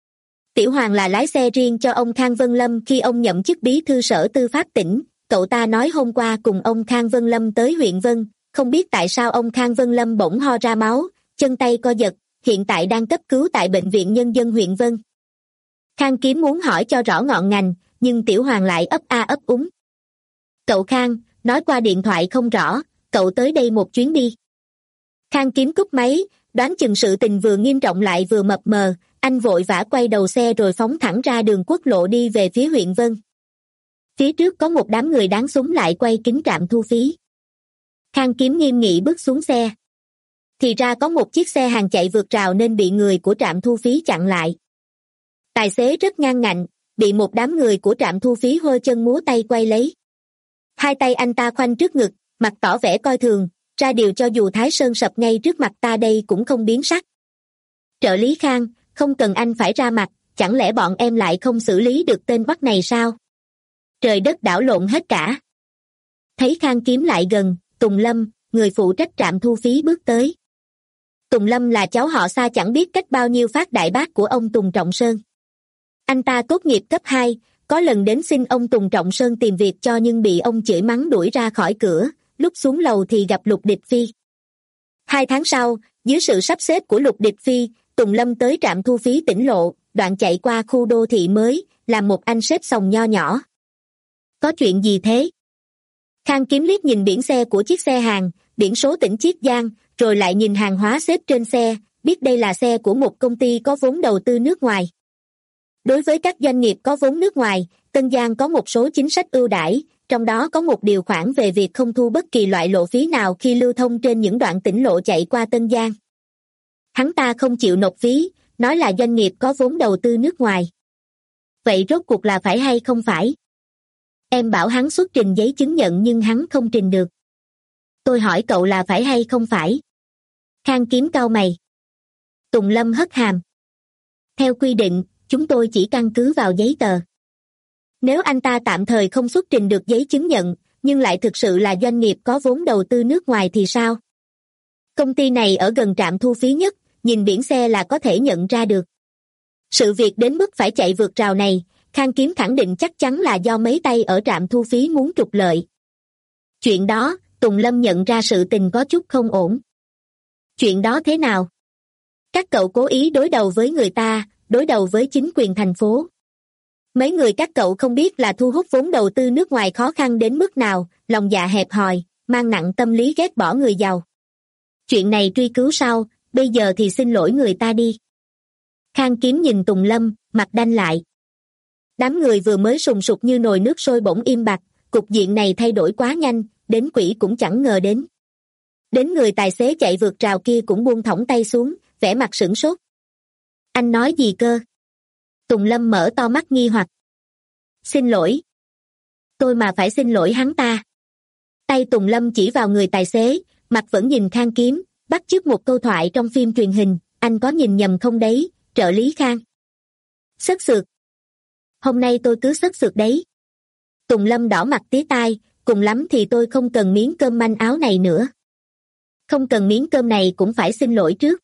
Tiểu Hoàng là lái xe riêng cho ông Khang Vân Lâm khi ông nhậm chức bí thư sở tư pháp tỉnh. Cậu ta nói hôm qua cùng ông Khang Vân Lâm tới huyện Vân, không biết tại sao ông Khang Vân Lâm bỗng ho ra máu, chân tay co giật, hiện tại đang cấp cứu tại Bệnh viện Nhân dân huyện Vân. Khang Kiếm muốn hỏi cho rõ ngọn ngành, nhưng Tiểu Hoàng lại ấp a ấp úng. Cậu Khang, nói qua điện thoại không rõ, cậu tới đây một chuyến đi. Khang Kiếm cúp máy, đoán chừng sự tình vừa nghiêm trọng lại vừa mập mờ, anh vội vã quay đầu xe rồi phóng thẳng ra đường quốc lộ đi về phía huyện Vân. Phía trước có một đám người đáng súng lại quay kính trạm thu phí. Khang Kiếm nghiêm nghị bước xuống xe. Thì ra có một chiếc xe hàng chạy vượt rào nên bị người của trạm thu phí chặn lại. Tài xế rất ngang ngạnh, bị một đám người của trạm thu phí hơ chân múa tay quay lấy. Hai tay anh ta khoanh trước ngực, mặt tỏ vẻ coi thường, ra điều cho dù Thái Sơn sập ngay trước mặt ta đây cũng không biến sắc. Trợ lý Khang, không cần anh phải ra mặt, chẳng lẽ bọn em lại không xử lý được tên quắc này sao? Trời đất đảo lộn hết cả. Thấy Khang Kiếm lại gần, Tùng Lâm, người phụ trách trạm thu phí bước tới. Tùng Lâm là cháu họ xa chẳng biết cách bao nhiêu phát đại bác của ông Tùng Trọng Sơn. Anh ta tốt nghiệp cấp hai, có lần đến xin ông Tùng Trọng Sơn tìm việc cho nhưng bị ông chửi mắng đuổi ra khỏi cửa, lúc xuống lầu thì gặp Lục Địch Phi. Hai tháng sau, dưới sự sắp xếp của Lục Địch Phi, Tùng Lâm tới trạm thu phí tỉnh lộ, đoạn chạy qua khu đô thị mới, làm một anh xếp sòng nho nhỏ. Có chuyện gì thế? Khang Kiếm liếc nhìn biển xe của chiếc xe hàng, biển số tỉnh Chiết Giang, rồi lại nhìn hàng hóa xếp trên xe, biết đây là xe của một công ty có vốn đầu tư nước ngoài. Đối với các doanh nghiệp có vốn nước ngoài, Tân Giang có một số chính sách ưu đãi, trong đó có một điều khoản về việc không thu bất kỳ loại lộ phí nào khi lưu thông trên những đoạn tỉnh lộ chạy qua Tân Giang. Hắn ta không chịu nộp phí, nói là doanh nghiệp có vốn đầu tư nước ngoài. Vậy rốt cuộc là phải hay không phải? Em bảo hắn xuất trình giấy chứng nhận nhưng hắn không trình được. Tôi hỏi cậu là phải hay không phải? Khang Kiếm cau mày. Tùng Lâm hất hàm. Theo quy định, chúng tôi chỉ căn cứ vào giấy tờ. Nếu anh ta tạm thời không xuất trình được giấy chứng nhận, nhưng lại thực sự là doanh nghiệp có vốn đầu tư nước ngoài thì sao? Công ty này ở gần trạm thu phí nhất, nhìn biển xe là có thể nhận ra được. Sự việc đến mức phải chạy vượt rào này, Khang Kiếm khẳng định chắc chắn là do mấy tay ở trạm thu phí muốn trục lợi. Chuyện đó, Tùng Lâm nhận ra sự tình có chút không ổn. Chuyện đó thế nào? Các cậu cố ý đối đầu với người ta, đối đầu với chính quyền thành phố. Mấy người các cậu không biết là thu hút vốn đầu tư nước ngoài khó khăn đến mức nào, lòng dạ hẹp hòi, mang nặng tâm lý ghét bỏ người giàu. Chuyện này truy cứu sau, bây giờ thì xin lỗi người ta đi. Khang Kiếm nhìn Tùng Lâm, mặt đanh lại. Đám người vừa mới sùng sục như nồi nước sôi bỗng im bặt, cục diện này thay đổi quá nhanh, đến quỷ cũng chẳng ngờ đến. Đến người tài xế chạy vượt rào kia cũng buông thõng tay xuống, vẻ mặt sửng sốt. Anh nói gì cơ? Tùng Lâm mở to mắt nghi hoặc. Xin lỗi. Tôi mà phải xin lỗi hắn ta. Tay Tùng Lâm chỉ vào người tài xế, mặt vẫn nhìn Khang Kiếm, bắt chước một câu thoại trong phim truyền hình, anh có nhìn nhầm không đấy, trợ lý Khang. Sất sượt. Hôm nay tôi cứ sất sượt đấy. Tùng Lâm đỏ mặt tía tai, cùng lắm thì tôi không cần miếng cơm manh áo này nữa. Không cần miếng cơm này cũng phải xin lỗi trước.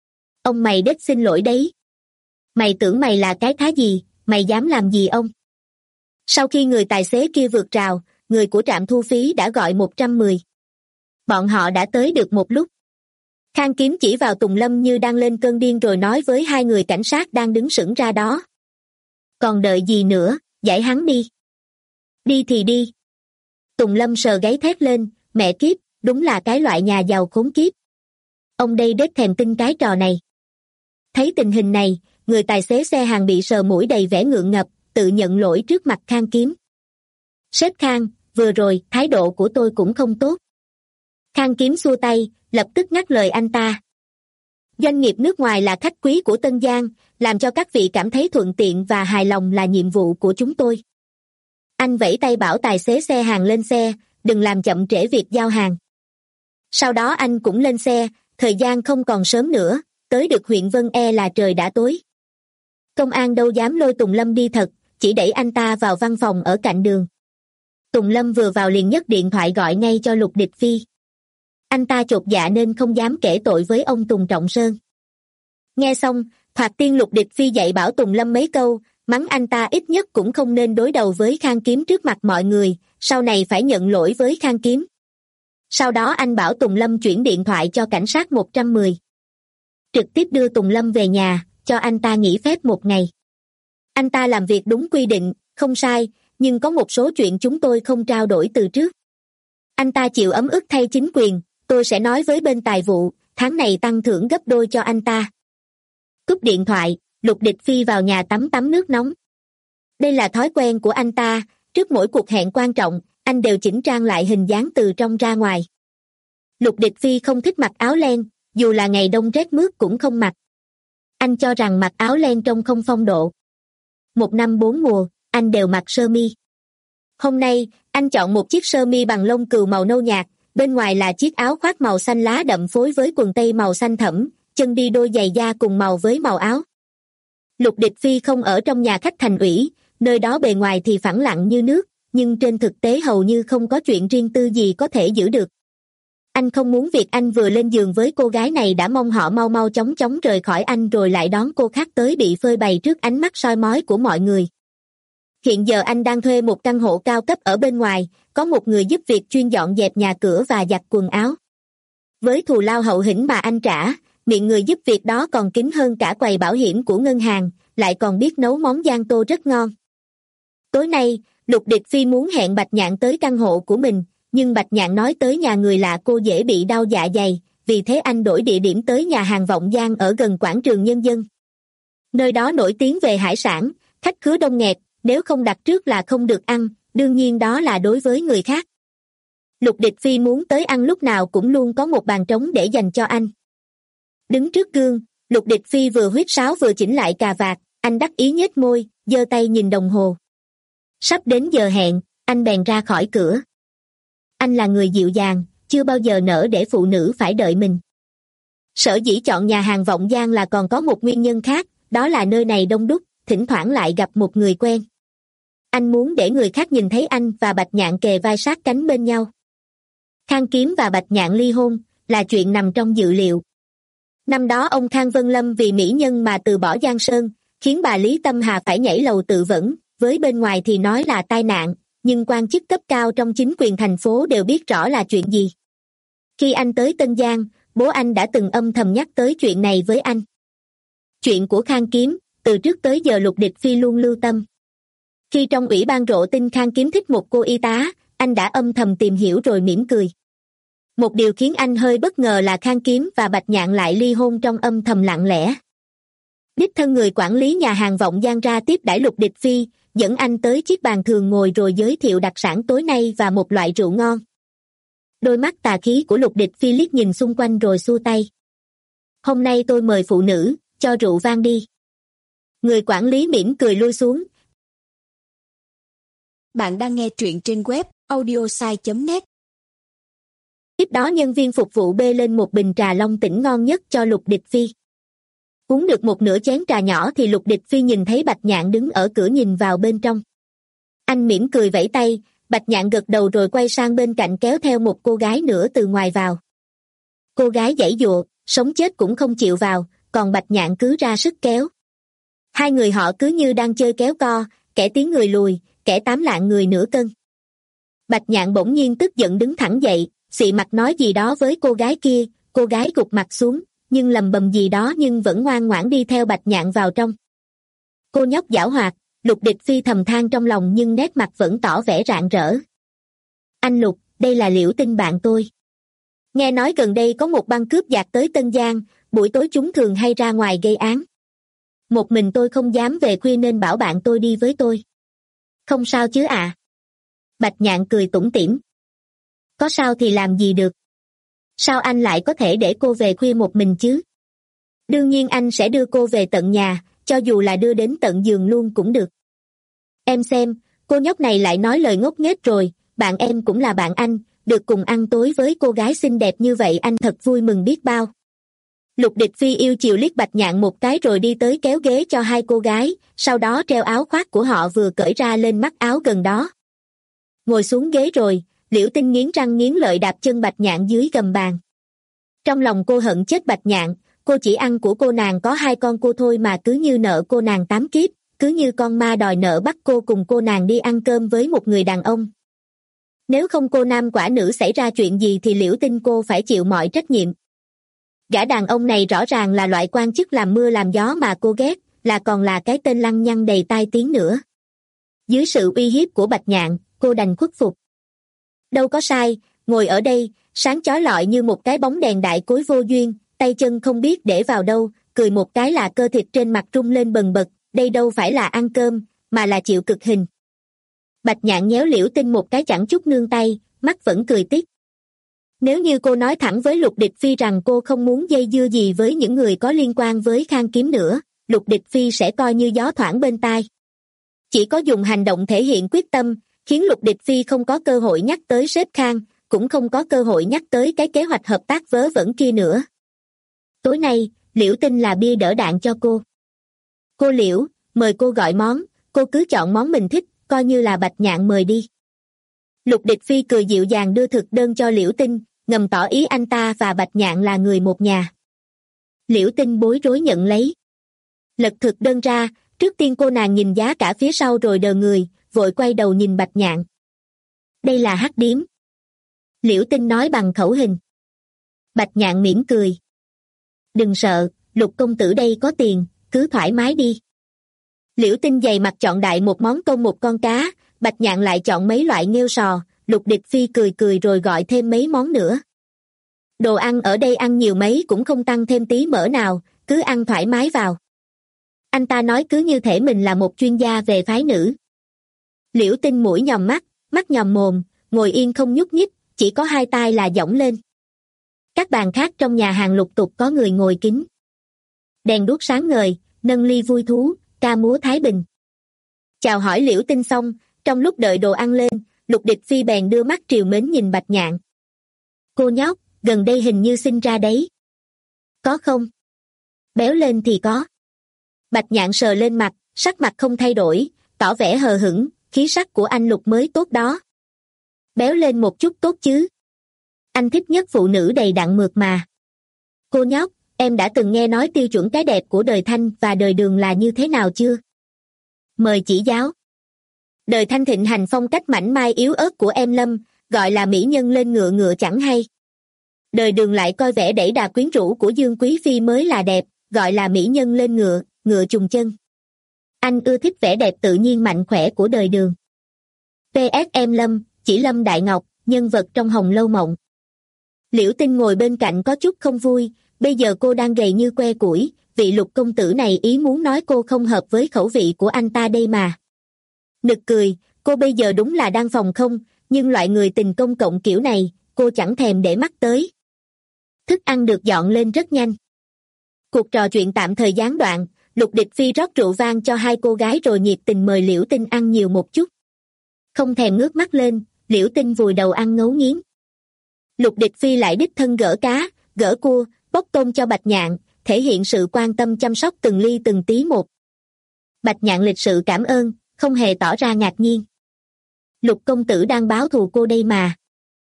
Ông mày đếch xin lỗi đấy. Mày tưởng mày là cái thá gì, mày dám làm gì ông? Sau khi người tài xế kia vượt rào, người của trạm thu phí đã gọi một trăm mười. Bọn họ đã tới được một lúc. Khang Kiếm chỉ vào Tùng Lâm như đang lên cơn điên rồi nói với hai người cảnh sát đang đứng sững ra đó. Còn đợi gì nữa, giải hắn đi. Đi thì đi. Tùng Lâm sờ gáy thét lên, mẹ kiếp, đúng là cái loại nhà giàu khốn kiếp. Ông đây đếch thèm tin cái trò này. Thấy tình hình này, người tài xế xe hàng bị sờ mũi đầy vẻ ngượng ngập, tự nhận lỗi trước mặt Khang Kiếm. Sếp Khang, vừa rồi, thái độ của tôi cũng không tốt. Khang Kiếm xua tay, lập tức ngắt lời anh ta. Doanh nghiệp nước ngoài là khách quý của Tân Giang, làm cho các vị cảm thấy thuận tiện và hài lòng là nhiệm vụ của chúng tôi. Anh vẫy tay bảo tài xế xe hàng lên xe, đừng làm chậm trễ việc giao hàng. Sau đó anh cũng lên xe, thời gian không còn sớm nữa, tới được huyện Vân E là trời đã tối. Công an đâu dám lôi Tùng Lâm đi thật, chỉ đẩy anh ta vào văn phòng ở cạnh đường. Tùng Lâm vừa vào liền nhấc điện thoại gọi ngay cho Lục Địch Phi. Anh ta chột dạ nên không dám kể tội với ông Tùng Trọng Sơn. Nghe xong, thoạt tiên Lục Địch Phi dạy bảo Tùng Lâm mấy câu, mắng anh ta ít nhất cũng không nên đối đầu với Khang Kiếm trước mặt mọi người, sau này phải nhận lỗi với Khang Kiếm. Sau đó anh bảo Tùng Lâm chuyển điện thoại cho cảnh sát một trăm mười. Trực tiếp đưa Tùng Lâm về nhà, cho anh ta nghỉ phép một ngày. Anh ta làm việc đúng quy định, không sai, nhưng có một số chuyện chúng tôi không trao đổi từ trước. Anh ta chịu ấm ức thay chính quyền, tôi sẽ nói với bên tài vụ, tháng này tăng thưởng gấp đôi cho anh ta. Cúp điện thoại, Lục Địch Phi vào nhà tắm tắm nước nóng. Đây là thói quen của anh ta, trước mỗi cuộc hẹn quan trọng, anh đều chỉnh trang lại hình dáng từ trong ra ngoài. Lục Địch Phi không thích mặc áo len, dù là ngày đông rét mướt cũng không mặc. Anh cho rằng mặc áo len trông không phong độ. Một năm bốn mùa, anh đều mặc sơ mi. Hôm nay, anh chọn một chiếc sơ mi bằng lông cừu màu nâu nhạt, bên ngoài là chiếc áo khoác màu xanh lá đậm phối với quần tây màu xanh thẫm, chân đi đôi giày da cùng màu với màu áo. Lục Địch Phi không ở trong nhà khách thành ủy, nơi đó bề ngoài thì phẳng lặng như nước, nhưng trên thực tế hầu như không có chuyện riêng tư gì có thể giữ được. Anh không muốn việc anh vừa lên giường với cô gái này đã mong họ mau mau chóng chóng rời khỏi anh rồi lại đón cô khác tới bị phơi bày trước ánh mắt soi mói của mọi người. Hiện giờ anh đang thuê một căn hộ cao cấp ở bên ngoài, có một người giúp việc chuyên dọn dẹp nhà cửa và giặt quần áo. Với thù lao hậu hĩnh mà anh trả, miệng người giúp việc đó còn kín hơn cả quầy bảo hiểm của ngân hàng, lại còn biết nấu món giang tô rất ngon. Tối nay, Lục Địch Phi muốn hẹn Bạch Nhạn tới căn hộ của mình, nhưng Bạch Nhạn nói tới nhà người lạ cô dễ bị đau dạ dày, vì thế anh đổi địa điểm tới nhà hàng Vọng Giang ở gần quảng trường Nhân dân. Nơi đó nổi tiếng về hải sản, khách khứa đông nghẹt, nếu không đặt trước là không được ăn, đương nhiên đó là đối với người khác. Lục Địch Phi muốn tới ăn lúc nào cũng luôn có một bàn trống để dành cho anh. Đứng trước gương, Lục Địch Phi vừa huýt sáo vừa chỉnh lại cà vạt, anh đắc ý nhếch môi, giơ tay nhìn đồng hồ. Sắp đến giờ hẹn, anh bèn ra khỏi cửa. Anh là người dịu dàng, chưa bao giờ nỡ để phụ nữ phải đợi mình. Sở dĩ chọn nhà hàng Vọng Giang là còn có một nguyên nhân khác, đó là nơi này đông đúc, thỉnh thoảng lại gặp một người quen. Anh muốn để người khác nhìn thấy anh và Bạch Nhạn kề vai sát cánh bên nhau. Khang Kiếm và Bạch Nhạn ly hôn là chuyện nằm trong dự liệu. Năm đó ông Khang Vân Lâm vì mỹ nhân mà từ bỏ Giang Sơn, khiến bà Lý Tâm Hà phải nhảy lầu tự vẫn, với bên ngoài thì nói là tai nạn, nhưng quan chức cấp cao trong chính quyền thành phố đều biết rõ là chuyện gì. Khi anh tới Tân Giang, bố anh đã từng âm thầm nhắc tới chuyện này với anh. Chuyện của Khang Kiếm, từ trước tới giờ Lục Địch Phi luôn lưu tâm. Khi trong ủy ban rộ tin Khang Kiếm thích một cô y tá, anh đã âm thầm tìm hiểu rồi mỉm cười. Một điều khiến anh hơi bất ngờ là Khang Kiếm và Bạch Nhạn lại ly hôn trong âm thầm lặng lẽ. Đích thân người quản lý nhà hàng Vọng Giang ra tiếp đãi Lục Địch Phi, dẫn anh tới chiếc bàn thường ngồi rồi giới thiệu đặc sản tối nay và một loại rượu ngon. Đôi mắt tà khí của Lục Địch Phi liếc nhìn xung quanh rồi xua tay. Hôm nay tôi mời phụ nữ, cho rượu vang đi. Người quản lý mỉm cười lui xuống. Bạn đang nghe truyện trên web audiosai chấm net. Tiếp đó nhân viên phục vụ bê lên một bình trà long tỉnh ngon nhất cho Lục Địch Phi. Uống được một nửa chén trà nhỏ thì Lục Địch Phi nhìn thấy Bạch Nhạn đứng ở cửa nhìn vào bên trong. Anh mỉm cười vẫy tay, Bạch Nhạn gật đầu rồi quay sang bên cạnh kéo theo một cô gái nữa từ ngoài vào. Cô gái giãy giụa, sống chết cũng không chịu vào, còn Bạch Nhạn cứ ra sức kéo. Hai người họ cứ như đang chơi kéo co, kẻ tiến người lùi, kẻ tám lạng người nửa cân. Bạch Nhạn bỗng nhiên tức giận đứng thẳng dậy, xị mặt nói gì đó với cô gái kia, cô gái gục mặt xuống, nhưng lầm bầm gì đó nhưng vẫn ngoan ngoãn đi theo Bạch Nhạn vào trong. Cô nhóc giảo hoạt, Lục Địch Phi thầm than trong lòng nhưng nét mặt vẫn tỏ vẻ rạng rỡ. Anh Lục, đây là Liễu Tinh bạn tôi. Nghe nói gần đây có một băng cướp dạt tới Tân Giang, buổi tối chúng thường hay ra ngoài gây án. Một mình tôi không dám về khuya nên bảo bạn tôi đi với tôi. Không sao chứ ạ? À? Bạch Nhạn cười tủm tỉm. Có sao thì làm gì được. Sao anh lại có thể để cô về khuya một mình chứ? Đương nhiên anh sẽ đưa cô về tận nhà, cho dù là đưa đến tận giường luôn cũng được. Em xem, cô nhóc này lại nói lời ngốc nghếch rồi, bạn em cũng là bạn anh, được cùng ăn tối với cô gái xinh đẹp như vậy anh thật vui mừng biết bao. Lục Địch Phi yêu chiều liếc Bạch Nhạn một cái rồi đi tới kéo ghế cho hai cô gái, sau đó treo áo khoác của họ vừa cởi ra lên mắt áo gần đó. Ngồi xuống ghế rồi, Liễu Tinh nghiến răng nghiến lợi đạp chân Bạch Nhạn dưới gầm bàn. Trong lòng cô hận chết Bạch Nhạn, cô chỉ ăn của cô nàng có hai con cô thôi mà cứ như nợ cô nàng tám kiếp, cứ như con ma đòi nợ bắt cô cùng cô nàng đi ăn cơm với một người đàn ông. Nếu không cô nam quả nữ xảy ra chuyện gì thì Liễu Tinh cô phải chịu mọi trách nhiệm. Gã đàn ông này rõ ràng là loại quan chức làm mưa làm gió mà cô ghét, là còn là cái tên lăng nhăng đầy tai tiếng nữa. Dưới sự uy hiếp của Bạch Nhạn, cô đành khuất phục. Đâu có sai, ngồi ở đây, sáng chói lọi như một cái bóng đèn đại cối vô duyên, tay chân không biết để vào đâu, cười một cái là cơ thịt trên mặt rung lên bần bật, đây đâu phải là ăn cơm, mà là chịu cực hình. Bạch Nhạn nhéo Liễu Tinh một cái chẳng chút nương tay, mắt vẫn cười tít. Nếu như cô nói thẳng với Lục Địch Phi rằng cô không muốn dây dưa gì với những người có liên quan với Khang Kiếm nữa, Lục Địch Phi sẽ coi như gió thoảng bên tai. Chỉ có dùng hành động thể hiện quyết tâm, khiến Lục Địch Phi không có cơ hội nhắc tới sếp Khang, cũng không có cơ hội nhắc tới cái kế hoạch hợp tác vớ vẩn kia nữa. Tối nay, Liễu Tinh là bia đỡ đạn cho cô. Cô Liễu, mời cô gọi món, cô cứ chọn món mình thích, coi như là Bạch Nhạn mời đi. Lục Địch Phi cười dịu dàng đưa thực đơn cho Liễu Tinh, ngầm tỏ ý anh ta và Bạch Nhạn là người một nhà. Liễu Tinh bối rối nhận lấy. Lật thực đơn ra, trước tiên cô nàng nhìn giá cả phía sau rồi đờ người, vội quay đầu nhìn Bạch Nhạn. Đây là hắc điếm. Liễu Tinh nói bằng khẩu hình. Bạch Nhạn mỉm cười. Đừng sợ, Lục công tử đây có tiền, cứ thoải mái đi. Liễu Tinh dày mặt chọn đại một món tôm một con cá, Bạch Nhạn lại chọn mấy loại nghêu sò, Lục Địch Phi cười cười rồi gọi thêm mấy món nữa. Đồ ăn ở đây ăn nhiều mấy cũng không tăng thêm tí mỡ nào, cứ ăn thoải mái vào. Anh ta nói cứ như thể mình là một chuyên gia về phái nữ. Liễu Tinh mũi nhòm mắt, mắt nhòm mồm, ngồi yên không nhúc nhích, chỉ có hai tai là dõng lên. Các bàn khác trong nhà hàng lục tục có người ngồi kín. Đèn đuốc sáng ngời, nâng ly vui thú, ca múa thái bình. Chào hỏi Liễu Tinh xong, trong lúc đợi đồ ăn lên, Lục Địch Phi bèn đưa mắt triều mến nhìn Bạch Nhạn. Cô nhóc, gần đây hình như sinh ra đấy. Có không? Béo lên thì có. Bạch Nhạn sờ lên mặt, sắc mặt không thay đổi, tỏ vẻ hờ hững, khí sắc của anh Lục mới tốt đó. Béo lên một chút tốt chứ. Anh thích nhất phụ nữ đầy đặn mượt mà. Cô nhóc, em đã từng nghe nói tiêu chuẩn cái đẹp của đời Thanh và đời Đường là như thế nào chưa? Mời chỉ giáo. Đời Thanh thịnh hành phong cách mảnh mai yếu ớt của em Lâm, gọi là mỹ nhân lên ngựa ngựa chẳng hay. Đời Đường lại coi vẻ đẩy đà quyến rũ của Dương Quý Phi mới là đẹp, gọi là mỹ nhân lên ngựa, ngựa trùng chân. Anh ưa thích vẻ đẹp tự nhiên mạnh khỏe của đời Đường. pê ét em Lâm, chỉ Lâm Đại Ngọc, nhân vật trong Hồng Lâu Mộng. Liễu Tinh ngồi bên cạnh có chút không vui, bây giờ cô đang gầy như que củi, vị Lục công tử này ý muốn nói cô không hợp với khẩu vị của anh ta đây mà. Nực cười, cô bây giờ đúng là đang phòng không, nhưng loại người tình công cộng kiểu này, cô chẳng thèm để mắt tới. Thức ăn được dọn lên rất nhanh. Cuộc trò chuyện tạm thời gián đoạn, Lục Địch Phi rót rượu vang cho hai cô gái rồi nhiệt tình mời Liễu Tinh ăn nhiều một chút. Không thèm ngước mắt lên, Liễu Tinh vùi đầu ăn ngấu nghiến. Lục Địch Phi lại đích thân gỡ cá, gỡ cua, bóc tôm cho Bạch Nhạn, thể hiện sự quan tâm chăm sóc từng ly từng tí một. Bạch Nhạn lịch sự cảm ơn, không hề tỏ ra ngạc nhiên. Lục công tử đang báo thù cô đây mà.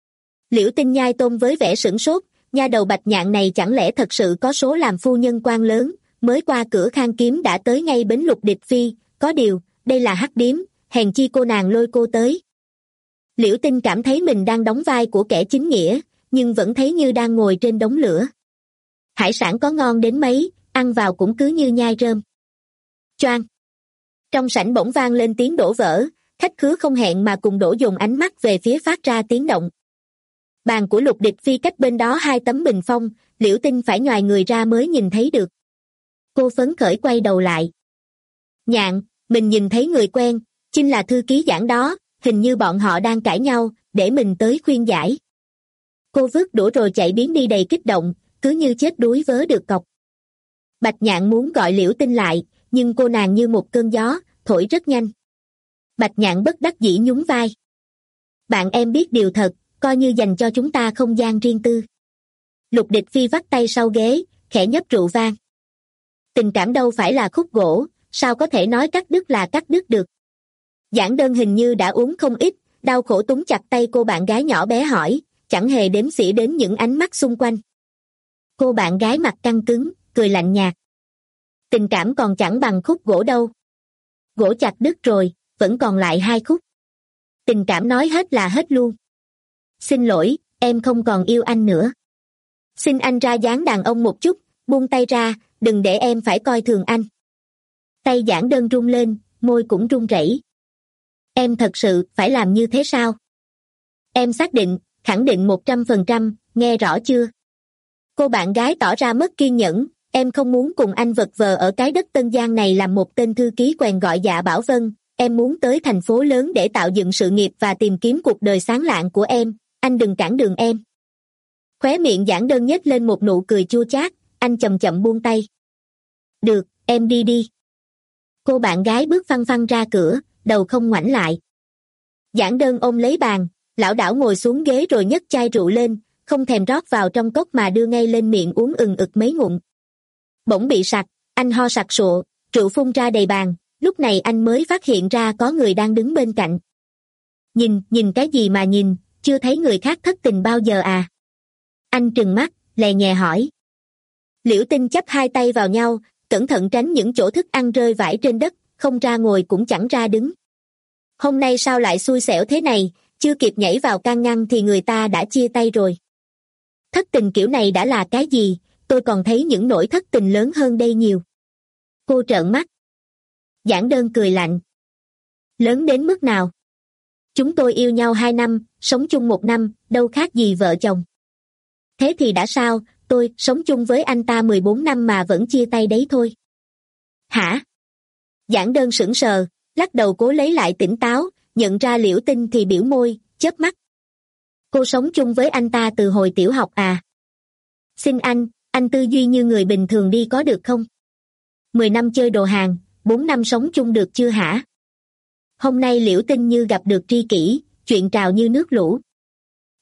Liễu Tinh nhai tôm với vẻ sửng sốt, nha đầu Bạch Nhạn này chẳng lẽ thật sự có số làm phu nhân quan lớn, mới qua cửa Khang Kiếm đã tới ngay bến Lục Địch Phi, có điều, đây là hắc điếm, hèn chi cô nàng lôi cô tới. Liễu Tinh cảm thấy mình đang đóng vai của kẻ chính nghĩa, nhưng vẫn thấy như đang ngồi trên đống lửa. Hải sản có ngon đến mấy, ăn vào cũng cứ như nhai rơm. Choang! Trong sảnh bỗng vang lên tiếng đổ vỡ, khách khứa không hẹn mà cùng đổ dồn ánh mắt về phía phát ra tiếng động. Bàn của Lục Địch Phi cách bên đó hai tấm bình phong, Liễu Tinh phải nhoài người ra mới nhìn thấy được. Cô phấn khởi quay đầu lại. Nhạn, mình nhìn thấy người quen, chính là thư ký giảng đó, hình như bọn họ đang cãi nhau, để mình tới khuyên giải. Cô vứt đũa rồi chạy biến đi đầy kích động, cứ như chết đuối vớ được cọc. Bạch Nhạn muốn gọi Liễu Tinh lại, nhưng cô nàng như một cơn gió, thổi rất nhanh. Bạch Nhạn bất đắc dĩ nhún vai. Bạn em biết điều thật, coi như dành cho chúng ta không gian riêng tư. Lục Địch Phi vắt tay sau ghế, khẽ nhấp rượu vang. Tình cảm đâu phải là khúc gỗ, sao có thể nói cắt đứt là cắt đứt được. Giảng Đơn hình như đã uống không ít, đau khổ túm chặt tay cô bạn gái nhỏ bé hỏi, chẳng hề đếm xỉa đến những ánh mắt xung quanh. Cô bạn gái mặt căng cứng, cười lạnh nhạt. Tình cảm còn chẳng bằng khúc gỗ đâu. Gỗ chặt đứt rồi, vẫn còn lại hai khúc. Tình cảm nói hết là hết luôn. Xin lỗi, em không còn yêu anh nữa. Xin anh ra dáng đàn ông một chút, buông tay ra, đừng để em phải coi thường anh. Tay Giảng Đơn run lên, môi cũng run rẩy. Em thật sự phải làm như thế sao? Em xác định, khẳng định một trăm phần trăm, nghe rõ chưa? Cô bạn gái tỏ ra mất kiên nhẫn, em không muốn cùng anh vật vờ ở cái đất Tân Giang này làm một tên thư ký quèn gọi dạ Bảo Vân, em muốn tới thành phố lớn để tạo dựng sự nghiệp và tìm kiếm cuộc đời sáng lạng của em, anh đừng cản đường em. Khóe miệng Giảng Đơn nhếch lên một nụ cười chua chát, anh chậm chậm buông tay. Được, em đi đi. Cô bạn gái bước phăng phăng ra cửa, đầu không ngoảnh lại. Giảng Đơn ôm lấy bàn, lảo đảo ngồi xuống ghế rồi nhấc chai rượu lên, không thèm rót vào trong cốc mà đưa ngay lên miệng uống ừng ực mấy ngụm. Bỗng bị sặc, anh ho sặc sụa, rượu phun ra đầy bàn, lúc này anh mới phát hiện ra có người đang đứng bên cạnh. Nhìn, nhìn cái gì mà nhìn, chưa thấy người khác thất tình bao giờ à? Anh trừng mắt, lè nhè hỏi. Liễu Tinh chắp hai tay vào nhau, cẩn thận tránh những chỗ thức ăn rơi vãi trên đất, không ra ngồi cũng chẳng ra đứng. Hôm nay sao lại xui xẻo thế này, chưa kịp nhảy vào can ngăn thì người ta đã chia tay rồi. Thất tình kiểu này đã là cái gì, tôi còn thấy những nỗi thất tình lớn hơn đây nhiều. Cô trợn mắt. Giảng Đơn cười lạnh. Lớn đến mức nào? Chúng tôi yêu nhau hai năm, sống chung một năm, đâu khác gì vợ chồng. Thế thì đã sao, tôi sống chung với anh ta mười bốn năm mà vẫn chia tay đấy thôi. Hả? Giảng Đơn sững sờ, lắc đầu cố lấy lại tỉnh táo, nhận ra Liễu Tinh thì biểu môi, chớp mắt. Cô sống chung với anh ta từ hồi tiểu học à? Xin anh, anh tư duy như người bình thường đi có được không? Mười năm chơi đồ hàng, bốn năm sống chung được chưa hả? Hôm nay Liễu Tinh như gặp được tri kỷ, chuyện trào như nước lũ.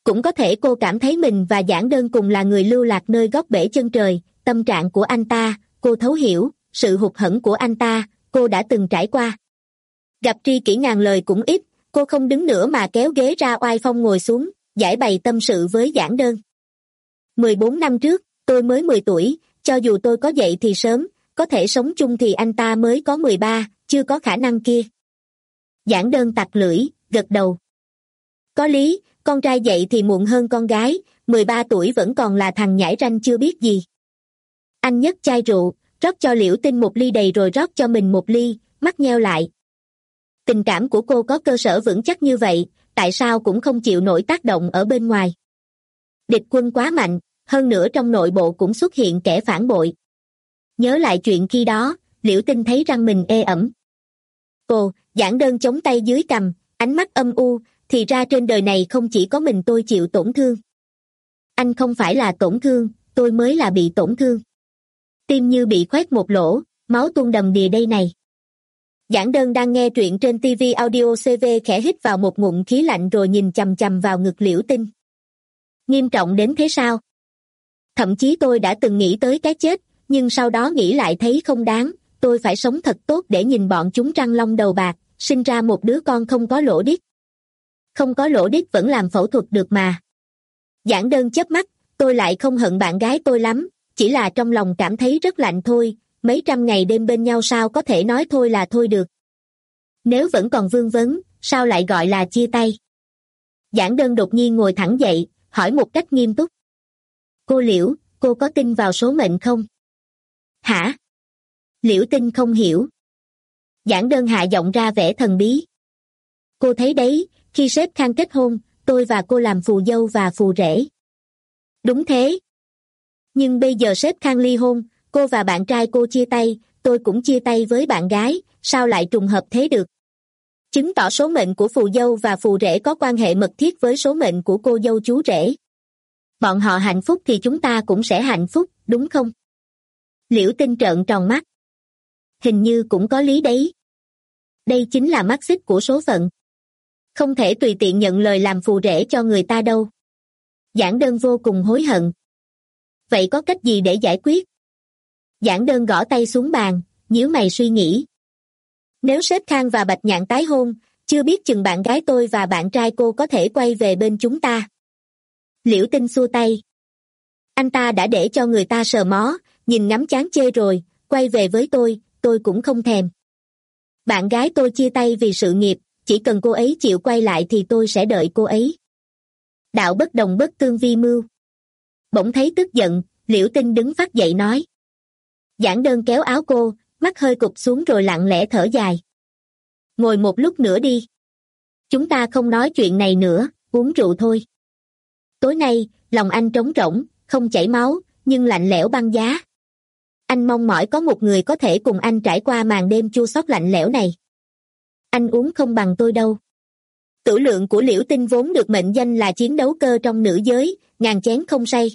Cũng có thể cô cảm thấy mình và Giản Đơn cùng là người lưu lạc nơi góc bể chân trời, tâm trạng của anh ta, cô thấu hiểu, sự hụt hẫng của anh ta, cô đã từng trải qua. Gặp tri kỷ ngàn lời cũng ít, cô không đứng nữa mà kéo ghế ra oai phong ngồi xuống, giải bày tâm sự với Giản Đơn. mười bốn năm trước, tôi mới mười tuổi, cho dù tôi có dậy thì sớm, có thể sống chung thì anh ta mới có mười ba, chưa có khả năng kia. Giản Đơn tặc lưỡi, gật đầu. Có lý, con trai dậy thì muộn hơn con gái, mười ba tuổi vẫn còn là thằng nhãi ranh chưa biết gì. Anh nhấc chai rượu, rót cho Liễu Tinh một ly đầy rồi rót cho mình một ly, mắt nheo lại. Tình cảm của cô có cơ sở vững chắc như vậy, tại sao cũng không chịu nổi tác động ở bên ngoài. Địch quân quá mạnh, hơn nữa trong nội bộ cũng xuất hiện kẻ phản bội. Nhớ lại chuyện khi đó, Liễu Tinh thấy răng mình ê ẩm. Cô, Giản Đơn chống tay dưới cằm, ánh mắt âm u, thì ra trên đời này không chỉ có mình tôi chịu tổn thương. Anh không phải là tổn thương, tôi mới là bị tổn thương. Tim như bị khoét một lỗ, máu tuôn đầm đìa đây này. Giản Đơn đang nghe truyện trên ti vi Audio xê vê khẽ hít vào một ngụm khí lạnh rồi nhìn chằm chằm vào ngực Liễu Tinh. Nghiêm trọng đến thế sao? Thậm chí tôi đã từng nghĩ tới cái chết, nhưng sau đó nghĩ lại thấy không đáng, tôi phải sống thật tốt để nhìn bọn chúng răng long đầu bạc, sinh ra một đứa con không có lỗ đít. Không có lỗ đít vẫn làm phẫu thuật được mà. Giản Đơn chớp mắt, tôi lại không hận bạn gái tôi lắm, chỉ là trong lòng cảm thấy rất lạnh thôi, mấy trăm ngày đêm bên nhau sao có thể nói thôi là thôi được. Nếu vẫn còn vương vấn, sao lại gọi là chia tay? Giản Đơn đột nhiên ngồi thẳng dậy, hỏi một cách nghiêm túc. Cô Liễu, cô có tin vào số mệnh không? Hả? Liễu Tinh không hiểu. Giản Đơn hạ giọng ra vẻ thần bí. Cô thấy đấy, khi sếp Khang kết hôn, tôi và cô làm phù dâu và phù rể. Đúng thế. Nhưng bây giờ sếp Khang ly hôn, cô và bạn trai cô chia tay, tôi cũng chia tay với bạn gái, sao lại trùng hợp thế được? Chứng tỏ số mệnh của phù dâu và phù rể có quan hệ mật thiết với số mệnh của cô dâu chú rể. Bọn họ hạnh phúc thì chúng ta cũng sẽ hạnh phúc, đúng không? Liễu Tinh trợn tròn mắt. Hình như cũng có lý đấy. Đây chính là mắt xích của số phận. Không thể tùy tiện nhận lời làm phù rể cho người ta đâu. Giản Đơn vô cùng hối hận. Vậy có cách gì để giải quyết? Giản Đơn gõ tay xuống bàn, nhíu mày suy nghĩ. Nếu sếp Khang và Bạch Nhạn tái hôn, chưa biết chừng bạn gái tôi và bạn trai cô có thể quay về bên chúng ta. Liễu Tinh xua tay. Anh ta đã để cho người ta sờ mó, nhìn ngắm chán chê rồi, quay về với tôi, tôi cũng không thèm. Bạn gái tôi chia tay vì sự nghiệp, chỉ cần cô ấy chịu quay lại thì tôi sẽ đợi cô ấy. Đạo bất đồng bất tương vi mưu. Bỗng thấy tức giận, Liễu Tinh đứng phát dậy nói. Giản Đơn kéo áo cô, mắt hơi cụp xuống rồi lặng lẽ thở dài. Ngồi một lúc nữa đi. Chúng ta không nói chuyện này nữa, uống rượu thôi. Tối nay, lòng anh trống rỗng, không chảy máu, nhưng lạnh lẽo băng giá. Anh mong mỏi có một người có thể cùng anh trải qua màn đêm chua xót lạnh lẽo này. Anh uống không bằng tôi đâu. Tử lượng của Liễu Tinh vốn được mệnh danh là chiến đấu cơ trong nữ giới, ngàn chén không say.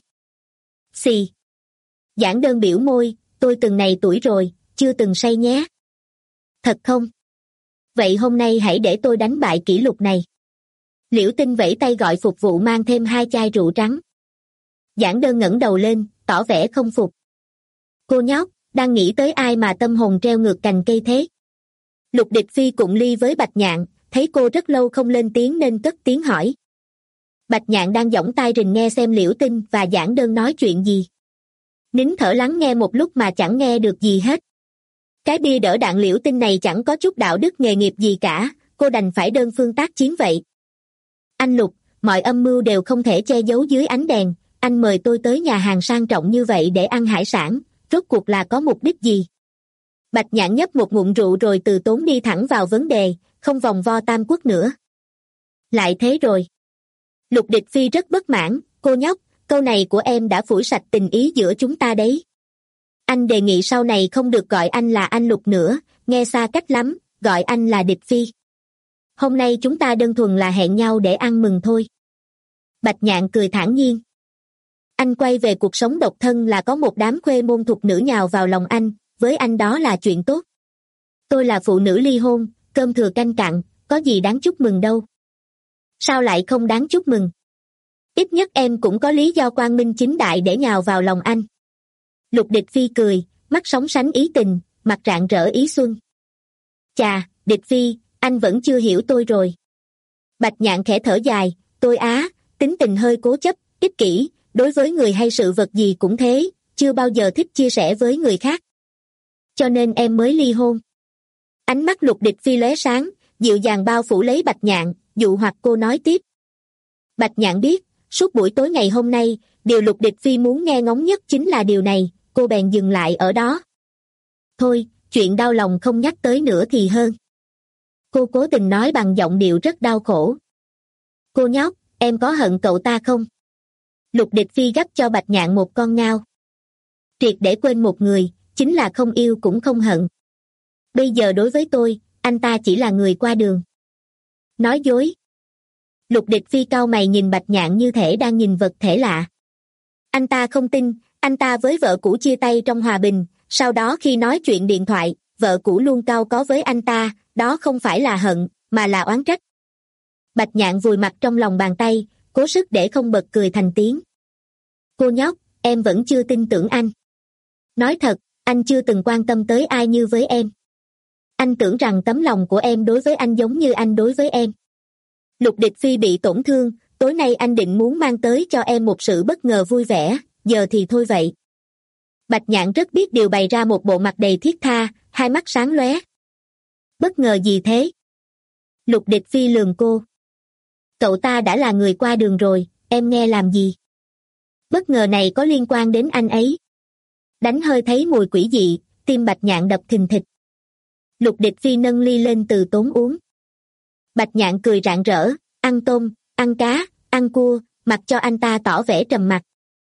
Xì. Giản Đơn biểu môi, tôi từng này tuổi rồi, chưa từng say nhé. Thật không? Vậy hôm nay hãy để tôi đánh bại kỷ lục này. Liễu Tinh vẫy tay gọi phục vụ mang thêm hai chai rượu trắng. Giản Đơn ngẩng đầu lên, tỏ vẻ không phục. Cô nhóc, đang nghĩ tới ai mà tâm hồn treo ngược cành cây thế? Lục Địch Phi cụng ly với Bạch Nhạn, thấy cô rất lâu không lên tiếng nên cất tiếng hỏi. Bạch Nhạn đang giỏng tai rình nghe xem Liễu Tinh và Giản Đơn nói chuyện gì. Nín thở lắng nghe một lúc mà chẳng nghe được gì hết. Cái bia đỡ đạn Liễu Tinh này chẳng có chút đạo đức nghề nghiệp gì cả, cô đành phải đơn phương tác chiến vậy. Anh Lục, mọi âm mưu đều không thể che giấu dưới ánh đèn, anh mời tôi tới nhà hàng sang trọng như vậy để ăn hải sản, rốt cuộc là có mục đích gì? Bạch Nhạn nhấp một ngụm rượu rồi từ tốn đi thẳng vào vấn đề, không vòng vo tam quốc nữa. Lại thế rồi. Lục Địch Phi rất bất mãn, cô nhóc, câu này của em đã phủi sạch tình ý giữa chúng ta đấy. Anh đề nghị sau này không được gọi anh là anh Lục nữa, nghe xa cách lắm, gọi anh là Địch Phi. Hôm nay chúng ta đơn thuần là hẹn nhau để ăn mừng thôi. Bạch Nhạn cười thản nhiên. Anh quay về cuộc sống độc thân là có một đám khuê môn thục nữ nhào vào lòng anh, với anh đó là chuyện tốt. Tôi là phụ nữ ly hôn, cơm thừa canh cặn, có gì đáng chúc mừng đâu. Sao lại không đáng chúc mừng? Ít nhất em cũng có lý do quang minh chính đại để nhào vào lòng anh. Lục Địch Phi cười, mắt sóng sánh ý tình, mặt rạng rỡ ý xuân. Chà, Địch Phi, anh vẫn chưa hiểu tôi rồi. Bạch Nhạn khẽ thở dài, tôi á, tính tình hơi cố chấp, ích kỷ, đối với người hay sự vật gì cũng thế, chưa bao giờ thích chia sẻ với người khác. Cho nên em mới ly hôn. Ánh mắt Lục Địch Phi lóe sáng, dịu dàng bao phủ lấy Bạch Nhạn, dụ hoặc cô nói tiếp. Bạch Nhạn biết, suốt buổi tối ngày hôm nay, điều Lục Địch Phi muốn nghe ngóng nhất chính là điều này, cô bèn dừng lại ở đó. Thôi, chuyện đau lòng không nhắc tới nữa thì hơn. Cô cố tình nói bằng giọng điệu rất đau khổ. Cô nhóc, em có hận cậu ta không? Lục Địch Phi gắp cho Bạch Nhạn một con ngao. Triệt để quên một người, chính là không yêu cũng không hận. Bây giờ đối với tôi, anh ta chỉ là người qua đường. Nói dối. Lục Địch Phi cau mày nhìn Bạch Nhạn như thể đang nhìn vật thể lạ. Anh ta không tin, anh ta với vợ cũ chia tay trong hòa bình, sau đó khi nói chuyện điện thoại, vợ cũ luôn cau có với anh ta, đó không phải là hận, mà là oán trách. Bạch Nhạn vùi mặt trong lòng bàn tay, cố sức để không bật cười thành tiếng. Cô nhóc, em vẫn chưa tin tưởng anh. Nói thật, anh chưa từng quan tâm tới ai như với em. Anh tưởng rằng tấm lòng của em đối với anh giống như anh đối với em. Lục Địch Phi bị tổn thương, tối nay anh định muốn mang tới cho em một sự bất ngờ vui vẻ, giờ thì thôi vậy. Bạch Nhạn rất biết điều bày ra một bộ mặt đầy thiết tha, hai mắt sáng lóe. Bất ngờ gì thế? Lục Địch Phi lườm cô. Cậu ta đã là người qua đường rồi, em nghe làm gì? Bất ngờ này có liên quan đến anh ấy. Đánh hơi thấy mùi quỷ dị, tim Bạch Nhạn đập thình thịch. Lục Địch Phi nâng ly lên từ tốn uống. Bạch Nhạn cười rạng rỡ, ăn tôm, ăn cá, ăn cua, mặc cho anh ta tỏ vẻ trầm mặc.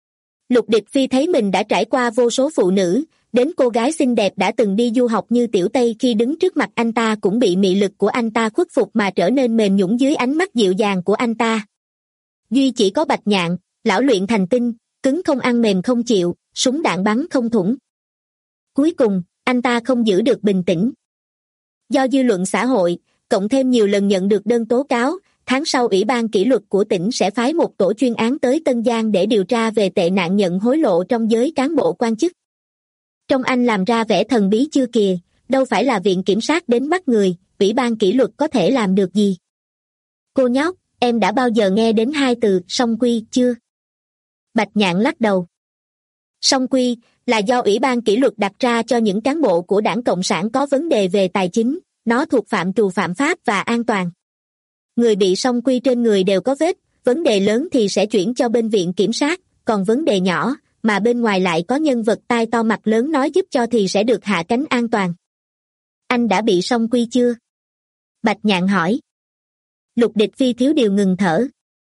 Lục Địch Phi thấy mình đã trải qua vô số phụ nữ, đến cô gái xinh đẹp đã từng đi du học như Tiểu Tây khi đứng trước mặt anh ta cũng bị mị lực của anh ta khuất phục mà trở nên mềm nhũn dưới ánh mắt dịu dàng của anh ta. Duy chỉ có Bạch Nhạn, lão luyện thành tinh, cứng không ăn mềm không chịu, súng đạn bắn không thủng. Cuối cùng, anh ta không giữ được bình tĩnh. Do dư luận xã hội, cộng thêm nhiều lần nhận được đơn tố cáo, tháng sau Ủy ban kỷ luật của tỉnh sẽ phái một tổ chuyên án tới Tân Giang để điều tra về tệ nạn nhận hối lộ trong giới cán bộ quan chức. Trong anh làm ra vẻ thần bí chưa kìa, đâu phải là viện kiểm sát đến bắt người, Ủy ban kỷ luật có thể làm được gì? Cô nhóc, em đã bao giờ nghe đến hai từ song quy chưa? Bạch Nhạn lắc đầu. Song quy là do Ủy ban kỷ luật đặt ra cho những cán bộ của Đảng Cộng sản có vấn đề về tài chính, nó thuộc phạm trù phạm pháp và an toàn. Người bị song quy trên người đều có vết, vấn đề lớn thì sẽ chuyển cho bên viện kiểm sát, còn vấn đề nhỏ, mà bên ngoài lại có nhân vật tai to mặt lớn nói giúp cho thì sẽ được hạ cánh an toàn. Anh đã bị song quy chưa? Bạch Nhạn hỏi. Lục Địch Phi thiếu điều ngừng thở.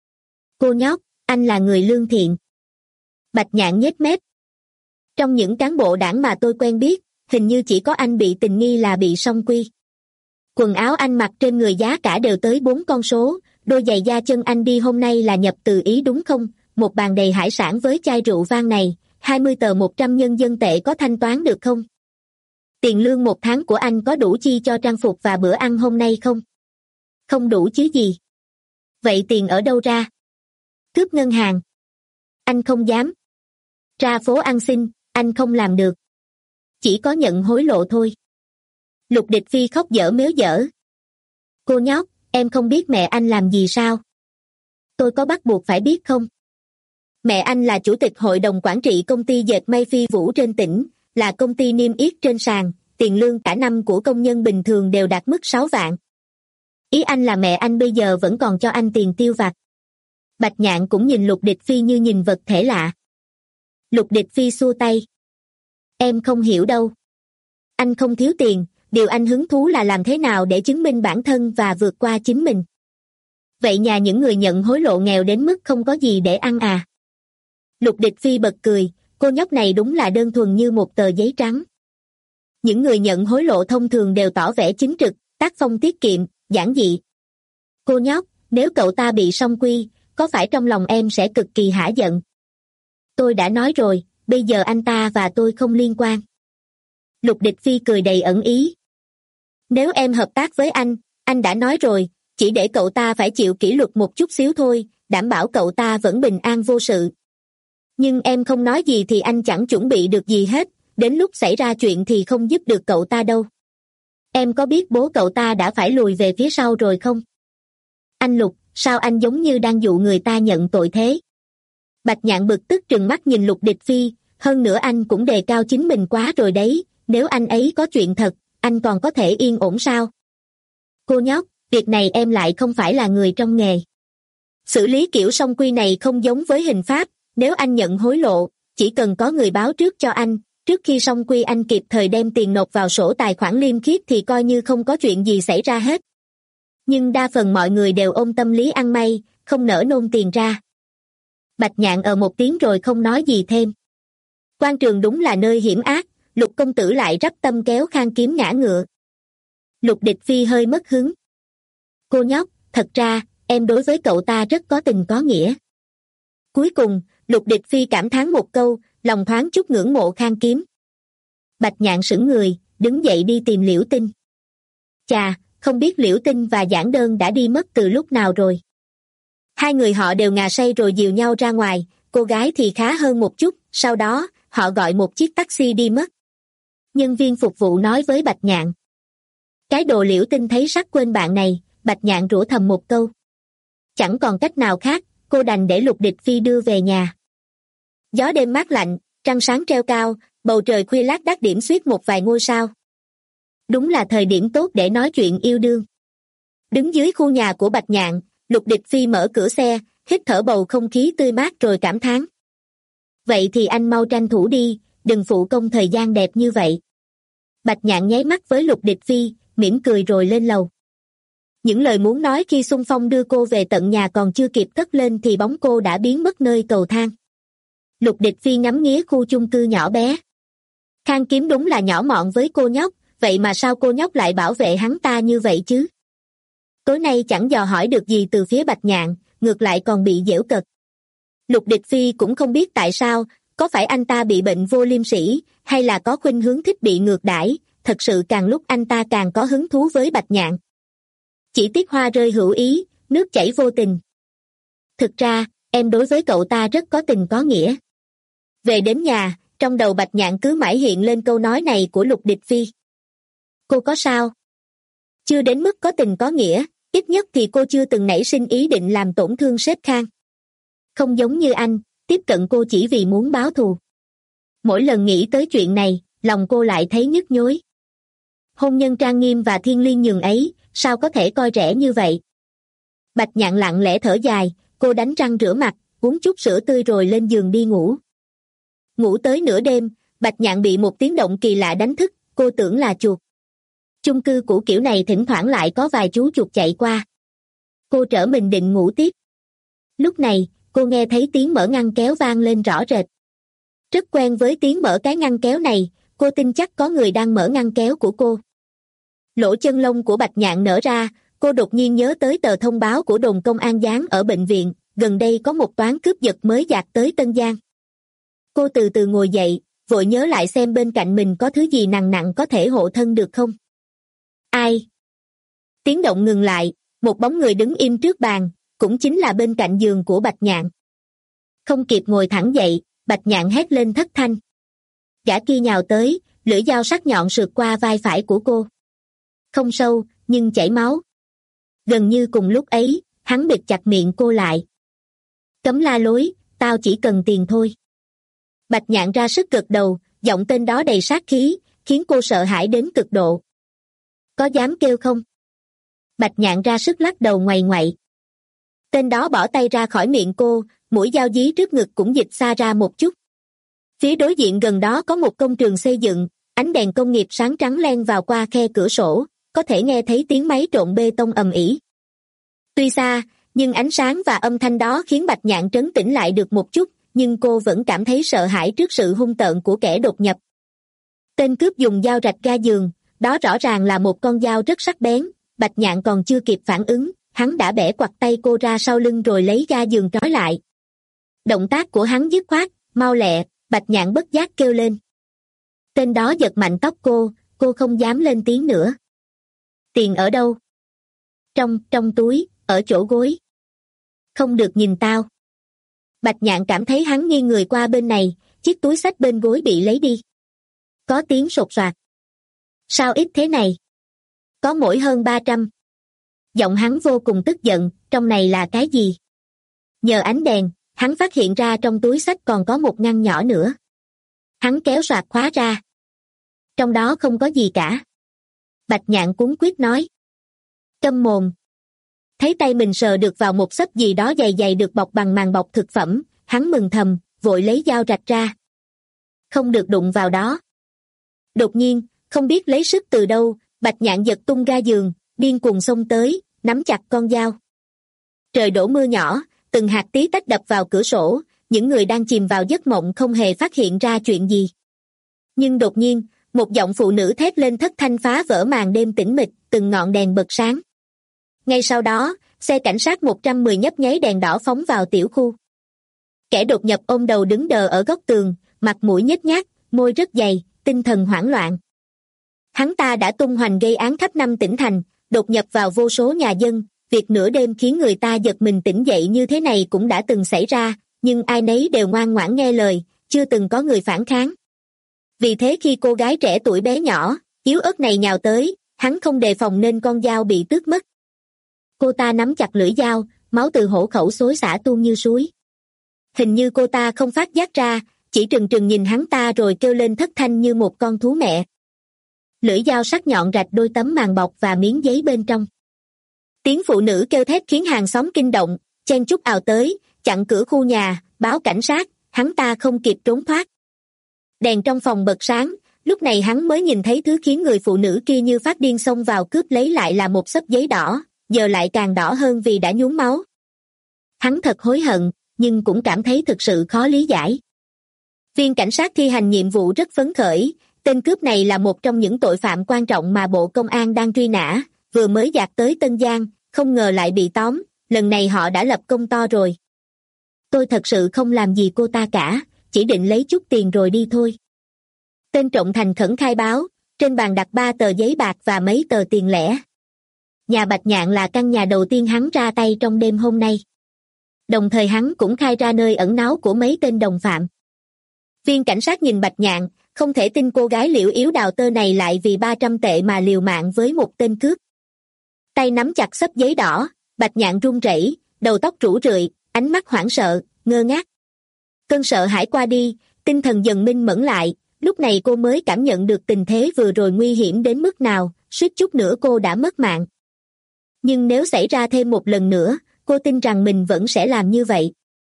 Cô nhóc, anh là người lương thiện. Bạch Nhạn nhếch mép. Trong những cán bộ đảng mà tôi quen biết, hình như chỉ có anh bị tình nghi là bị song quy. Quần áo anh mặc trên người giá cả đều tới bốn con số, đôi giày da chân anh đi hôm nay là nhập từ Ý đúng không? Một bàn đầy hải sản với chai rượu vang này, hai mươi tờ một trăm nhân dân tệ có thanh toán được không? Tiền lương một tháng của anh có đủ chi cho trang phục và bữa ăn hôm nay không? Không đủ chứ gì? Vậy tiền ở đâu ra? Cướp ngân hàng? Anh không dám. Ra phố ăn xin, anh không làm được. Chỉ có nhận hối lộ thôi. Lục Địch Phi khóc dở méo dở. Cô nhóc, em không biết mẹ anh làm gì sao? Tôi có bắt buộc phải biết không? Mẹ anh là chủ tịch hội đồng quản trị công ty dệt may Phi Vũ trên tỉnh, là công ty niêm yết trên sàn, tiền lương cả năm của công nhân bình thường đều đạt mức sáu vạn. Ý anh là mẹ anh bây giờ vẫn còn cho anh tiền tiêu vặt. Bạch Nhạn cũng nhìn Lục Địch Phi như nhìn vật thể lạ. Lục Địch Phi xua tay. Em không hiểu đâu. Anh không thiếu tiền, điều anh hứng thú là làm thế nào để chứng minh bản thân và vượt qua chính mình. Vậy nhà những người nhận hối lộ nghèo đến mức không có gì để ăn à? Lục Địch Phi bật cười, cô nhóc này đúng là đơn thuần như một tờ giấy trắng. Những người nhận hối lộ thông thường đều tỏ vẻ chính trực, tác phong tiết kiệm, giản dị. Cô nhóc, nếu cậu ta bị song quy, có phải trong lòng em sẽ cực kỳ hả giận? Tôi đã nói rồi, bây giờ anh ta và tôi không liên quan. Lục Địch Phi cười đầy ẩn ý. Nếu em hợp tác với anh, anh đã nói rồi, chỉ để cậu ta phải chịu kỷ luật một chút xíu thôi, đảm bảo cậu ta vẫn bình an vô sự. Nhưng em không nói gì thì anh chẳng chuẩn bị được gì hết, đến lúc xảy ra chuyện thì không giúp được cậu ta đâu. Em có biết bố cậu ta đã phải lùi về phía sau rồi không? Anh Lục, sao anh giống như đang dụ người ta nhận tội thế? Bạch Nhạn bực tức trừng mắt nhìn Lục Địch Phi, hơn nữa anh cũng đề cao chính mình quá rồi đấy, nếu anh ấy có chuyện thật, anh còn có thể yên ổn sao? Cô nhóc, việc này em lại không phải là người trong nghề. Xử lý kiểu song quy này không giống với hình pháp, nếu anh nhận hối lộ, chỉ cần có người báo trước cho anh, trước khi song quy anh kịp thời đem tiền nộp vào sổ tài khoản liêm khiết thì coi như không có chuyện gì xảy ra hết. Nhưng đa phần mọi người đều ôm tâm lý ăn may, không nỡ nôn tiền ra. Bạch Nhạn ở một tiếng rồi không nói gì thêm. Quan trường đúng là nơi hiểm ác, Lục công tử lại rắp tâm kéo Khang Kiếm ngã ngựa. Lục Địch Phi hơi mất hứng. Cô nhóc, thật ra, em đối với cậu ta rất có tình có nghĩa. Cuối cùng, Lục Địch Phi cảm thán một câu, lòng thoáng chút ngưỡng mộ Khang Kiếm. Bạch Nhạn sững người, đứng dậy đi tìm Liễu Tinh. Chà, không biết Liễu Tinh và Giản Đơn đã đi mất từ lúc nào rồi. Hai người họ đều ngà say rồi dìu nhau ra ngoài, cô gái thì khá hơn một chút, sau đó, họ gọi một chiếc taxi đi mất. Nhân viên phục vụ nói với Bạch Nhạn. Cái đồ Liễu Tinh thấy sắc quên bạn này, Bạch Nhạn rủa thầm một câu. Chẳng còn cách nào khác, cô đành để Lục Địch Phi đưa về nhà. Gió đêm mát lạnh, trăng sáng treo cao, bầu trời khuya lác đác điểm xuyết một vài ngôi sao. Đúng là thời điểm tốt để nói chuyện yêu đương. Đứng dưới khu nhà của Bạch Nhạn, Lục Địch Phi mở cửa xe, hít thở bầu không khí tươi mát rồi cảm thán. Vậy thì anh mau tranh thủ đi, đừng phụ công thời gian đẹp như vậy. Bạch Nhạn nháy mắt với Lục Địch Phi, mỉm cười rồi lên lầu. Những lời muốn nói khi xung phong đưa cô về tận nhà còn chưa kịp cất lên thì bóng cô đã biến mất nơi cầu thang. Lục Địch Phi ngắm nghía khu chung cư nhỏ bé. Khang Kiếm đúng là nhỏ mọn với cô nhóc, vậy mà sao cô nhóc lại bảo vệ hắn ta như vậy chứ? Tối nay chẳng dò hỏi được gì từ phía Bạch Nhạn, ngược lại còn bị giễu cợt. Lục Địch Phi cũng không biết tại sao, có phải anh ta bị bệnh vô liêm sỉ, hay là có khuynh hướng thích bị ngược đãi, thật sự càng lúc anh ta càng có hứng thú với Bạch Nhạn. Chỉ tiếc hoa rơi hữu ý, nước chảy vô tình. Thực ra, em đối với cậu ta rất có tình có nghĩa. Về đến nhà, trong đầu Bạch Nhạn cứ mãi hiện lên câu nói này của Lục Địch Phi. Cô có sao? Chưa đến mức có tình có nghĩa, ít nhất thì cô chưa từng nảy sinh ý định làm tổn thương sếp Khang. Không giống như anh, tiếp cận cô chỉ vì muốn báo thù. Mỗi lần nghĩ tới chuyện này, lòng cô lại thấy nhức nhối. Hôn nhân trang nghiêm và thiêng liêng nhường ấy, sao có thể coi rẻ như vậy? Bạch Nhạn lặng lẽ thở dài, cô đánh răng rửa mặt, uống chút sữa tươi rồi lên giường đi ngủ. Ngủ tới nửa đêm, Bạch Nhạn bị một tiếng động kỳ lạ đánh thức, cô tưởng là chuột. Chung cư cũ kiểu này thỉnh thoảng lại có vài chú chuột chạy qua. Cô trở mình định ngủ tiếp. Lúc này, cô nghe thấy tiếng mở ngăn kéo vang lên rõ rệt. Rất quen với tiếng mở cái ngăn kéo này, cô tin chắc có người đang mở ngăn kéo của cô. Lỗ chân lông của Bạch Nhạn nở ra, cô đột nhiên nhớ tới tờ thông báo của đồn công an dán ở bệnh viện, gần đây có một toán cướp giật mới dạt tới Tân Giang. Cô từ từ ngồi dậy, vội nhớ lại xem bên cạnh mình có thứ gì nặng nặng có thể hộ thân được không. Ai? Tiếng động ngừng lại, một bóng người đứng im trước bàn, cũng chính là bên cạnh giường của Bạch Nhạn. Không kịp ngồi thẳng dậy, Bạch Nhạn hét lên thất thanh. Gã kia nhào tới, lưỡi dao sắc nhọn sượt qua vai phải của cô. Không sâu, nhưng chảy máu. Gần như cùng lúc ấy, hắn bịt chặt miệng cô lại. Cấm la lối, tao chỉ cần tiền thôi. Bạch Nhạn ra sức gật đầu, giọng tên đó đầy sát khí, khiến cô sợ hãi đến cực độ. Có dám kêu không? Bạch Nhạn ra sức lắc đầu ngoày ngoậy. Tên đó bỏ tay ra khỏi miệng cô, mũi dao dí trước ngực cũng dịch xa ra một chút. Phía đối diện gần đó có một công trường xây dựng, ánh đèn công nghiệp sáng trắng len vào qua khe cửa sổ, có thể nghe thấy tiếng máy trộn bê tông ầm ĩ. Tuy xa, nhưng ánh sáng và âm thanh đó khiến Bạch Nhạn trấn tĩnh lại được một chút, nhưng cô vẫn cảm thấy sợ hãi trước sự hung tợn của kẻ đột nhập. Tên cướp dùng dao rạch ga giường, đó rõ ràng là một con dao rất sắc bén, Bạch Nhạn còn chưa kịp phản ứng, hắn đã bẻ quặt tay cô ra sau lưng rồi lấy ga giường trói lại. Động tác của hắn dứt khoát, mau lẹ, Bạch Nhạn bất giác kêu lên. Tên đó giật mạnh tóc cô, cô không dám lên tiếng nữa. Tiền ở đâu? Trong, trong túi, ở chỗ gối. Không được nhìn tao. Bạch Nhạn cảm thấy hắn nghiêng người qua bên này, chiếc túi xách bên gối bị lấy đi. Có tiếng sột soạt. Sao ít thế này? Có mỗi hơn ba trăm. Giọng hắn vô cùng tức giận, trong này là cái gì? Nhờ ánh đèn, hắn phát hiện ra trong túi xách còn có một ngăn nhỏ nữa. Hắn kéo soạt khóa ra. Trong đó không có gì cả. Bạch Nhạn cuống quýt nói. Câm mồm. Thấy tay mình sờ được vào một xấp gì đó dày dày được bọc bằng màng bọc thực phẩm, hắn mừng thầm, vội lấy dao rạch ra. Không được đụng vào đó. Đột nhiên, không biết lấy sức từ đâu, Bạch Nhạn giật tung ga giường, điên cuồng xông tới, nắm chặt con dao. Trời đổ mưa nhỏ, từng hạt tí tách đập vào cửa sổ, những người đang chìm vào giấc mộng không hề phát hiện ra chuyện gì. Nhưng đột nhiên, một giọng phụ nữ thét lên thất thanh phá vỡ màn đêm tĩnh mịch, từng ngọn đèn bật sáng. Ngay sau đó, xe cảnh sát một trăm mười nhấp nháy đèn đỏ phóng vào tiểu khu. Kẻ đột nhập ôm đầu đứng đờ ở góc tường, mặt mũi nhếch nhác, môi rất dày, tinh thần hoảng loạn. Hắn ta đã tung hoành gây án khắp năm tỉnh thành, đột nhập vào vô số nhà dân, việc nửa đêm khiến người ta giật mình tỉnh dậy như thế này cũng đã từng xảy ra, nhưng ai nấy đều ngoan ngoãn nghe lời, chưa từng có người phản kháng. Vì thế khi cô gái trẻ tuổi bé nhỏ, yếu ớt này nhào tới, hắn không đề phòng nên con dao bị tước mất. Cô ta nắm chặt lưỡi dao, máu từ hổ khẩu xối xả tuôn như suối. Hình như cô ta không phát giác ra, chỉ trừng trừng nhìn hắn ta rồi kêu lên thất thanh như một con thú mẹ. Lưỡi dao sắc nhọn rạch đôi tấm màn bọc và miếng giấy bên trong. Tiếng phụ nữ kêu thét khiến hàng xóm kinh động, chen chúc ào tới, chặn cửa khu nhà, báo cảnh sát, hắn ta không kịp trốn thoát. Đèn trong phòng bật sáng, lúc này hắn mới nhìn thấy thứ khiến người phụ nữ kia như phát điên xông vào cướp lấy lại là một xấp giấy đỏ, giờ lại càng đỏ hơn vì đã nhuốm máu. Hắn thật hối hận, nhưng cũng cảm thấy thực sự khó lý giải. Viên cảnh sát thi hành nhiệm vụ rất phấn khởi, tên cướp này là một trong những tội phạm quan trọng mà Bộ Công an đang truy nã, vừa mới dạt tới Tân Giang, không ngờ lại bị tóm, lần này họ đã lập công to rồi. Tôi thật sự không làm gì cô ta cả, chỉ định lấy chút tiền rồi đi thôi. Tên trộm thành khẩn khai báo, trên bàn đặt ba tờ giấy bạc và mấy tờ tiền lẻ. Nhà Bạch Nhạn là căn nhà đầu tiên hắn ra tay trong đêm hôm nay. Đồng thời hắn cũng khai ra nơi ẩn náu của mấy tên đồng phạm. Viên cảnh sát nhìn Bạch Nhạn, không thể tin cô gái liễu yếu đào tơ này lại vì ba trăm tệ mà liều mạng với một tên cướp. Tay nắm chặt xấp giấy đỏ, Bạch Nhạn run rẩy, đầu tóc rủ rượi, ánh mắt hoảng sợ, ngơ ngác. Cơn sợ hãi qua đi, tinh thần dần minh mẫn lại, lúc này cô mới cảm nhận được tình thế vừa rồi nguy hiểm đến mức nào, suýt chút nữa cô đã mất mạng. Nhưng nếu xảy ra thêm một lần nữa, cô tin rằng mình vẫn sẽ làm như vậy.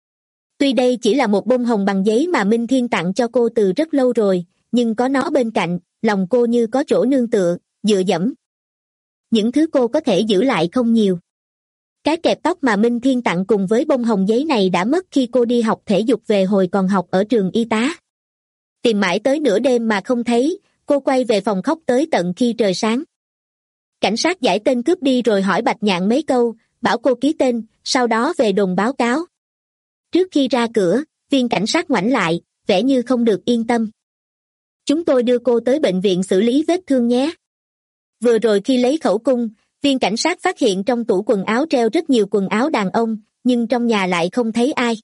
Tuy đây chỉ là một bông hồng bằng giấy mà Minh Thiên tặng cho cô từ rất lâu rồi, nhưng có nó bên cạnh, lòng cô như có chỗ nương tựa, dựa dẫm. Những thứ cô có thể giữ lại không nhiều. Cái kẹp tóc mà Minh Thiên tặng cùng với bông hồng giấy này đã mất khi cô đi học thể dục về hồi còn học ở trường y tá. Tìm mãi tới nửa đêm mà không thấy, cô quay về phòng khóc tới tận khi trời sáng. Cảnh sát giải tên cướp đi rồi hỏi Bạch Nhạn mấy câu, bảo cô ký tên, sau đó về đồn báo cáo. Trước khi ra cửa, viên cảnh sát ngoảnh lại, vẻ như không được yên tâm. Chúng tôi đưa cô tới bệnh viện xử lý vết thương nhé. Vừa rồi khi lấy khẩu cung, viên cảnh sát phát hiện trong tủ quần áo treo rất nhiều quần áo đàn ông, nhưng trong nhà lại không thấy ai.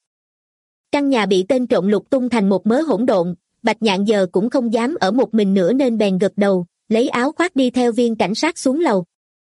Căn nhà bị tên trộm lục tung thành một mớ hỗn độn, Bạch Nhạn giờ cũng không dám ở một mình nữa nên bèn gật đầu, lấy áo khoác đi theo viên cảnh sát xuống lầu.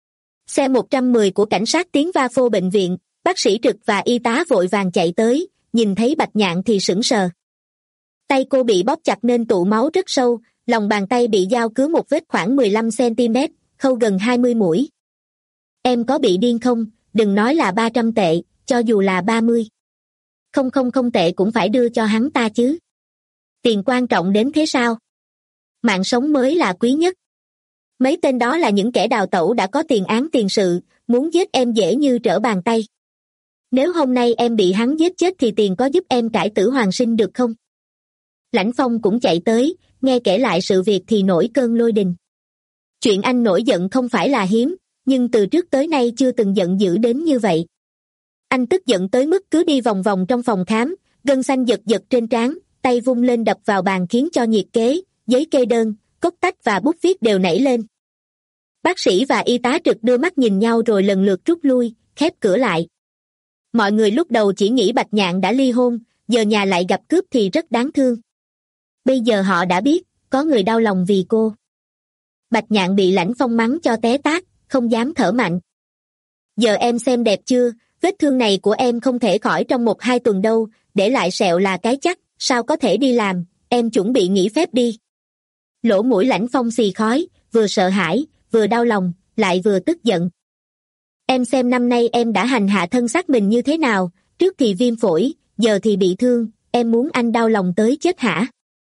Xe một trăm mười của cảnh sát tiến va phô bệnh viện, bác sĩ trực và y tá vội vàng chạy tới, nhìn thấy Bạch Nhạn thì sững sờ. Tay cô bị bóp chặt nên tụ máu rất sâu, lòng bàn tay bị dao cứa một vết khoảng mười lăm xăng-ti-mét, khâu gần hai mươi mũi. Em có bị điên không? Đừng nói là ba trăm tệ, cho dù là ba mươi. Không không không tệ cũng phải đưa cho hắn ta chứ. Tiền quan trọng đến thế sao? Mạng sống mới là quý nhất. Mấy tên đó là những kẻ đào tẩu đã có tiền án tiền sự, muốn giết em dễ như trở bàn tay. Nếu hôm nay em bị hắn giết chết thì tiền có giúp em cải tử hoàn sinh được không? Lãnh Phong cũng chạy tới, nghe kể lại sự việc thì nổi cơn lôi đình. Chuyện anh nổi giận không phải là hiếm, nhưng từ trước tới nay chưa từng giận dữ đến như vậy. Anh tức giận tới mức cứ đi vòng vòng trong phòng khám, gân xanh giật giật trên trán, tay vung lên đập vào bàn khiến cho nhiệt kế, giấy kê đơn, cốc tách và bút viết đều nảy lên. Bác sĩ và y tá trực đưa mắt nhìn nhau rồi lần lượt rút lui, khép cửa lại. Mọi người lúc đầu chỉ nghĩ Bạch Nhạn đã ly hôn, giờ nhà lại gặp cướp thì rất đáng thương. Bây giờ họ đã biết, có người đau lòng vì cô. Bạch Nhạn bị Lãnh Phong mắng cho té tát, không dám thở mạnh. Giờ em xem đẹp chưa, vết thương này của em không thể khỏi trong một hai tuần đâu, để lại sẹo là cái chắc, sao có thể đi làm, em chuẩn bị nghỉ phép đi. Lỗ mũi Lãnh Phong xì khói, vừa sợ hãi, vừa đau lòng, lại vừa tức giận. Em xem năm nay em đã hành hạ thân xác mình như thế nào, trước thì viêm phổi, giờ thì bị thương, em muốn anh đau lòng tới chết hả?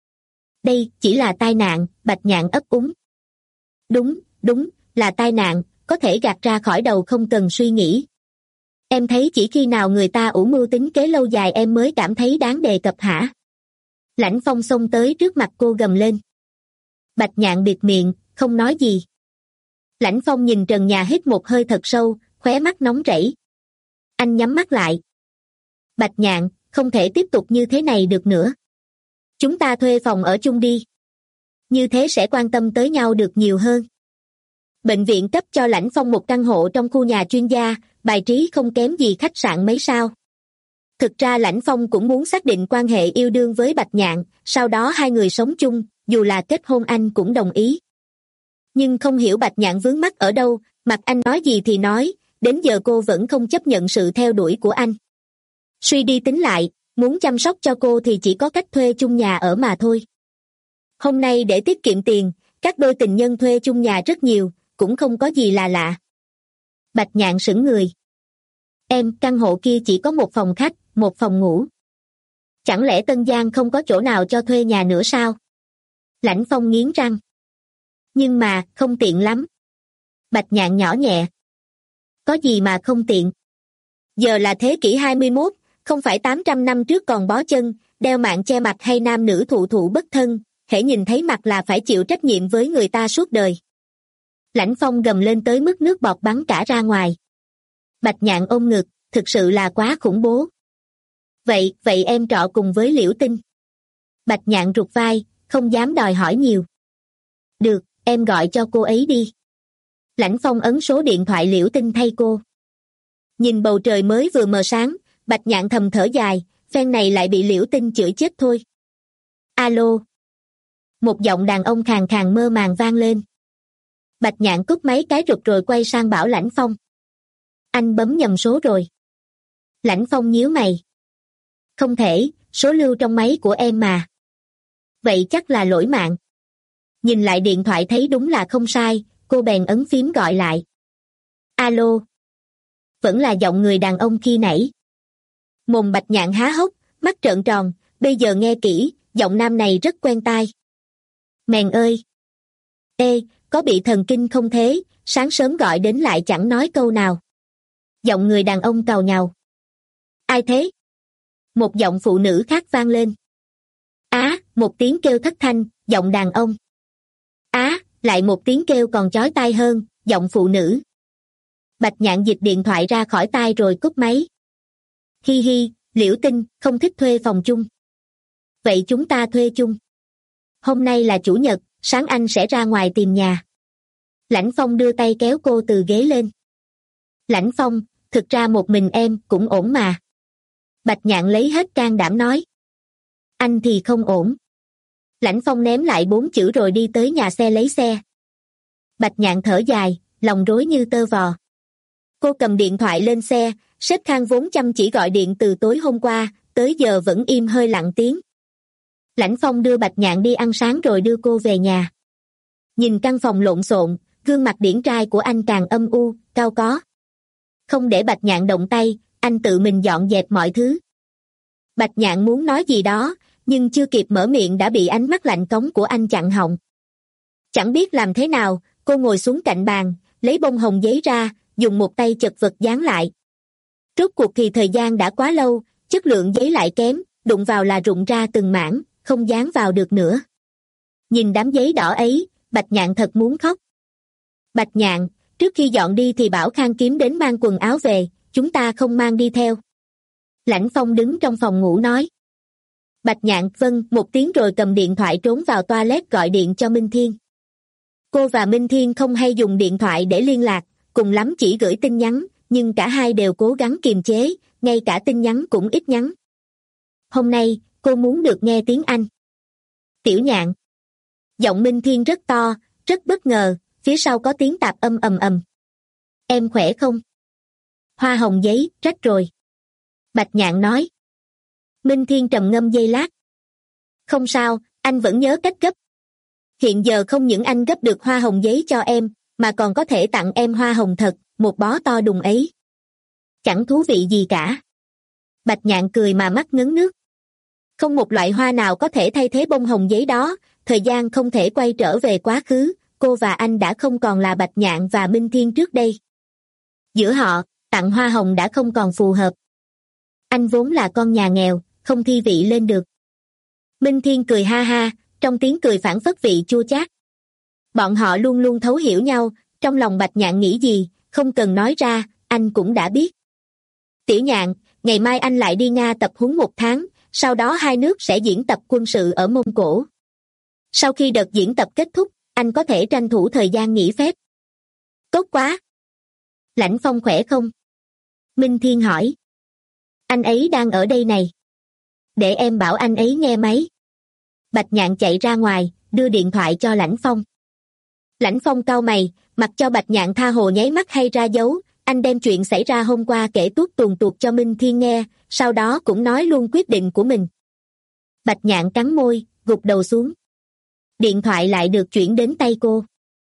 Đây chỉ là tai nạn, Bạch Nhạn ấp úng. Đúng, đúng, là tai nạn, có thể gạt ra khỏi đầu không cần suy nghĩ. Em thấy chỉ khi nào người ta ủ mưu tính kế lâu dài em mới cảm thấy đáng đề cập hả? Lãnh Phong xông tới trước mặt cô gầm lên. Bạch Nhạn bịt miệng, không nói gì. Lãnh Phong nhìn trần nhà hít một hơi thật sâu, khóe mắt nóng rẫy. Anh nhắm mắt lại. Bạch Nhạn, không thể tiếp tục như thế này được nữa. Chúng ta thuê phòng ở chung đi. Như thế sẽ quan tâm tới nhau được nhiều hơn. Bệnh viện cấp cho Lãnh Phong một căn hộ trong khu nhà chuyên gia, bài trí không kém gì khách sạn mấy sao. Thực ra Lãnh Phong cũng muốn xác định quan hệ yêu đương với Bạch Nhạn, sau đó hai người sống chung, dù là kết hôn anh cũng đồng ý. Nhưng không hiểu Bạch Nhạn vướng mắc ở đâu, mặc anh nói gì thì nói, đến giờ cô vẫn không chấp nhận sự theo đuổi của anh. Suy đi tính lại, muốn chăm sóc cho cô thì chỉ có cách thuê chung nhà ở mà thôi. Hôm nay để tiết kiệm tiền, các đôi tình nhân thuê chung nhà rất nhiều, cũng không có gì là lạ. Bạch Nhạn sững người. Em, căn hộ kia chỉ có một phòng khách, một phòng ngủ. Chẳng lẽ Tân Giang không có chỗ nào cho thuê nhà nữa sao? Lãnh Phong nghiến răng. Nhưng mà, không tiện lắm. Bạch Nhạn nhỏ nhẹ. Có gì mà không tiện? Giờ là thế kỷ hai mươi mốt, không phải tám trăm năm trước còn bó chân, đeo mạng che mặt hay nam nữ thụ thụ bất thân, hễ nhìn thấy mặt là phải chịu trách nhiệm với người ta suốt đời. Lãnh Phong gầm lên tới mức nước bọt bắn cả ra ngoài. Bạch Nhạn ôm ngực, thực sự là quá khủng bố. Vậy, vậy em trọ cùng với Liễu Tinh. Bạch Nhạn rụt vai, không dám đòi hỏi nhiều. Được, em gọi cho cô ấy đi. Lãnh Phong ấn số điện thoại Liễu Tinh thay cô. Nhìn bầu trời mới vừa mờ sáng, Bạch Nhạn thầm thở dài, phen này lại bị Liễu Tinh chửi chết thôi. Alo. Một giọng đàn ông khàn khàn mơ màng vang lên. Bạch Nhạn cúp máy cái rụt rồi quay sang bảo Lãnh Phong. Anh bấm nhầm số rồi. Lãnh Phong nhíu mày. Không thể, số lưu trong máy của em mà. Vậy chắc là lỗi mạng. Nhìn lại điện thoại thấy đúng là không sai, cô bèn ấn phím gọi lại. Alo. Vẫn là giọng người đàn ông khi nãy. Mồm Bạch Nhạn há hốc, mắt trợn tròn, bây giờ nghe kỹ, giọng nam này rất quen tai. Mèn ơi! Ê, có bị thần kinh không thế, sáng sớm gọi đến lại chẳng nói câu nào. Giọng người đàn ông càu nhàu. Ai thế? Một giọng phụ nữ khác vang lên. Á, một tiếng kêu thất thanh, giọng đàn ông. Á, lại một tiếng kêu còn chói tai hơn, giọng phụ nữ. Bạch Nhạn dịch điện thoại ra khỏi tai rồi cúp máy. Hi hi, Liễu Tinh, không thích thuê phòng chung. Vậy chúng ta thuê chung. Hôm nay là chủ nhật, sáng anh sẽ ra ngoài tìm nhà. Lãnh Phong đưa tay kéo cô từ ghế lên. Lãnh Phong, thực ra một mình em cũng ổn mà. Bạch Nhạn lấy hết can đảm nói. Anh thì không ổn. Lãnh Phong ném lại bốn chữ rồi đi tới nhà xe lấy xe. Bạch Nhạn thở dài, lòng rối như tơ vò. Cô cầm điện thoại lên xe, sếp Khang vốn chăm chỉ gọi điện từ tối hôm qua, tới giờ vẫn im hơi lặng tiếng. Lãnh Phong đưa Bạch Nhạn đi ăn sáng rồi đưa cô về nhà. Nhìn căn phòng lộn xộn, gương mặt điển trai của anh càng âm u, cao có. Không để Bạch Nhạn động tay, anh tự mình dọn dẹp mọi thứ. Bạch Nhạn muốn nói gì đó, nhưng chưa kịp mở miệng đã bị ánh mắt lạnh cống của anh chặn họng. Chẳng biết làm thế nào, cô ngồi xuống cạnh bàn, lấy bông hồng giấy ra, dùng một tay chật vật dán lại. Rốt cuộc thì thời gian đã quá lâu, chất lượng giấy lại kém, đụng vào là rụng ra từng mảng, không dán vào được nữa. Nhìn đám giấy đỏ ấy, Bạch Nhạn thật muốn khóc. Bạch Nhạn, trước khi dọn đi thì bảo Khang kiếm đến mang quần áo về, chúng ta không mang đi theo. Lãnh Phong đứng trong phòng ngủ nói. Bạch Nhạn vâng một tiếng rồi cầm điện thoại trốn vào toilet gọi điện cho Minh Thiên. Cô và Minh Thiên không hay dùng điện thoại để liên lạc, cùng lắm chỉ gửi tin nhắn, nhưng cả hai đều cố gắng kiềm chế, ngay cả tin nhắn cũng ít nhắn. Hôm nay, cô muốn được nghe tiếng Anh. Tiểu Nhạn. Giọng Minh Thiên rất to, rất bất ngờ, phía sau có tiếng tạp âm ầm ầm. Em khỏe không? Hoa hồng giấy, rách rồi. Bạch Nhạn nói. Minh Thiên trầm ngâm giây lát. Không sao, anh vẫn nhớ cách gấp. Hiện giờ không những anh gấp được hoa hồng giấy cho em, mà còn có thể tặng em hoa hồng thật, một bó to đùng ấy. Chẳng thú vị gì cả. Bạch Nhạn cười mà mắt ngấn nước. Không một loại hoa nào có thể thay thế bông hồng giấy đó, thời gian không thể quay trở về quá khứ, cô và anh đã không còn là Bạch Nhạn và Minh Thiên trước đây. Giữa họ, tặng hoa hồng đã không còn phù hợp. Anh vốn là con nhà nghèo, không thi vị lên được. Minh Thiên cười ha ha, trong tiếng cười phảng phất vị chua chát. Bọn họ luôn luôn thấu hiểu nhau, trong lòng Bạch Nhạn nghĩ gì, không cần nói ra, anh cũng đã biết. Tiểu Nhạn, ngày mai anh lại đi Nga tập huấn một tháng, sau đó hai nước sẽ diễn tập quân sự ở Mông Cổ. Sau khi đợt diễn tập kết thúc, anh có thể tranh thủ thời gian nghỉ phép. Tốt quá! Lãnh Phong khỏe không? Minh Thiên hỏi. Anh ấy đang ở đây này. Để em bảo anh ấy nghe máy. Bạch Nhạn chạy ra ngoài, đưa điện thoại cho Lãnh Phong. Lãnh Phong cau mày, mặc cho Bạch Nhạn tha hồ nháy mắt hay ra dấu, anh đem chuyện xảy ra hôm qua kể tuốt tuồn tuột cho Minh Thiên nghe, sau đó cũng nói luôn quyết định của mình. Bạch Nhạn cắn môi, gục đầu xuống. Điện thoại lại được chuyển đến tay cô.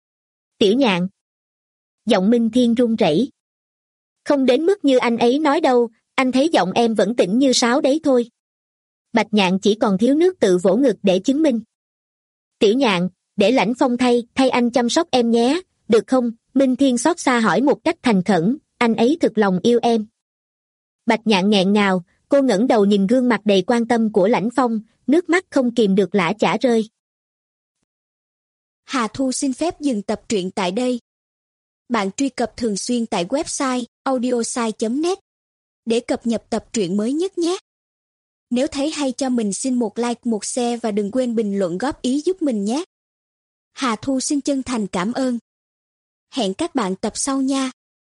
Tiểu Nhạn. Giọng Minh Thiên run rẩy. Không đến mức như anh ấy nói đâu, anh thấy giọng em vẫn tĩnh như sáo đấy thôi. Bạch Nhạn chỉ còn thiếu nước tự vỗ ngực để chứng minh. Tiểu Nhạn, để Lãnh Phong thay, thay anh chăm sóc em nhé, được không? Minh Thiên xót xa hỏi một cách thành khẩn, anh ấy thực lòng yêu em. Bạch Nhạn nghẹn ngào, cô ngẩng đầu nhìn gương mặt đầy quan tâm của Lãnh Phong, nước mắt không kìm được lã chả rơi. Hà Thu xin phép dừng tập truyện tại đây. Bạn truy cập thường xuyên tại website audiosai chấm net để cập nhật tập truyện mới nhất nhé. Nếu thấy hay cho mình xin một like, một share và đừng quên bình luận góp ý giúp mình nhé. Hà Thu xin chân thành cảm ơn. Hẹn các bạn tập sau nha.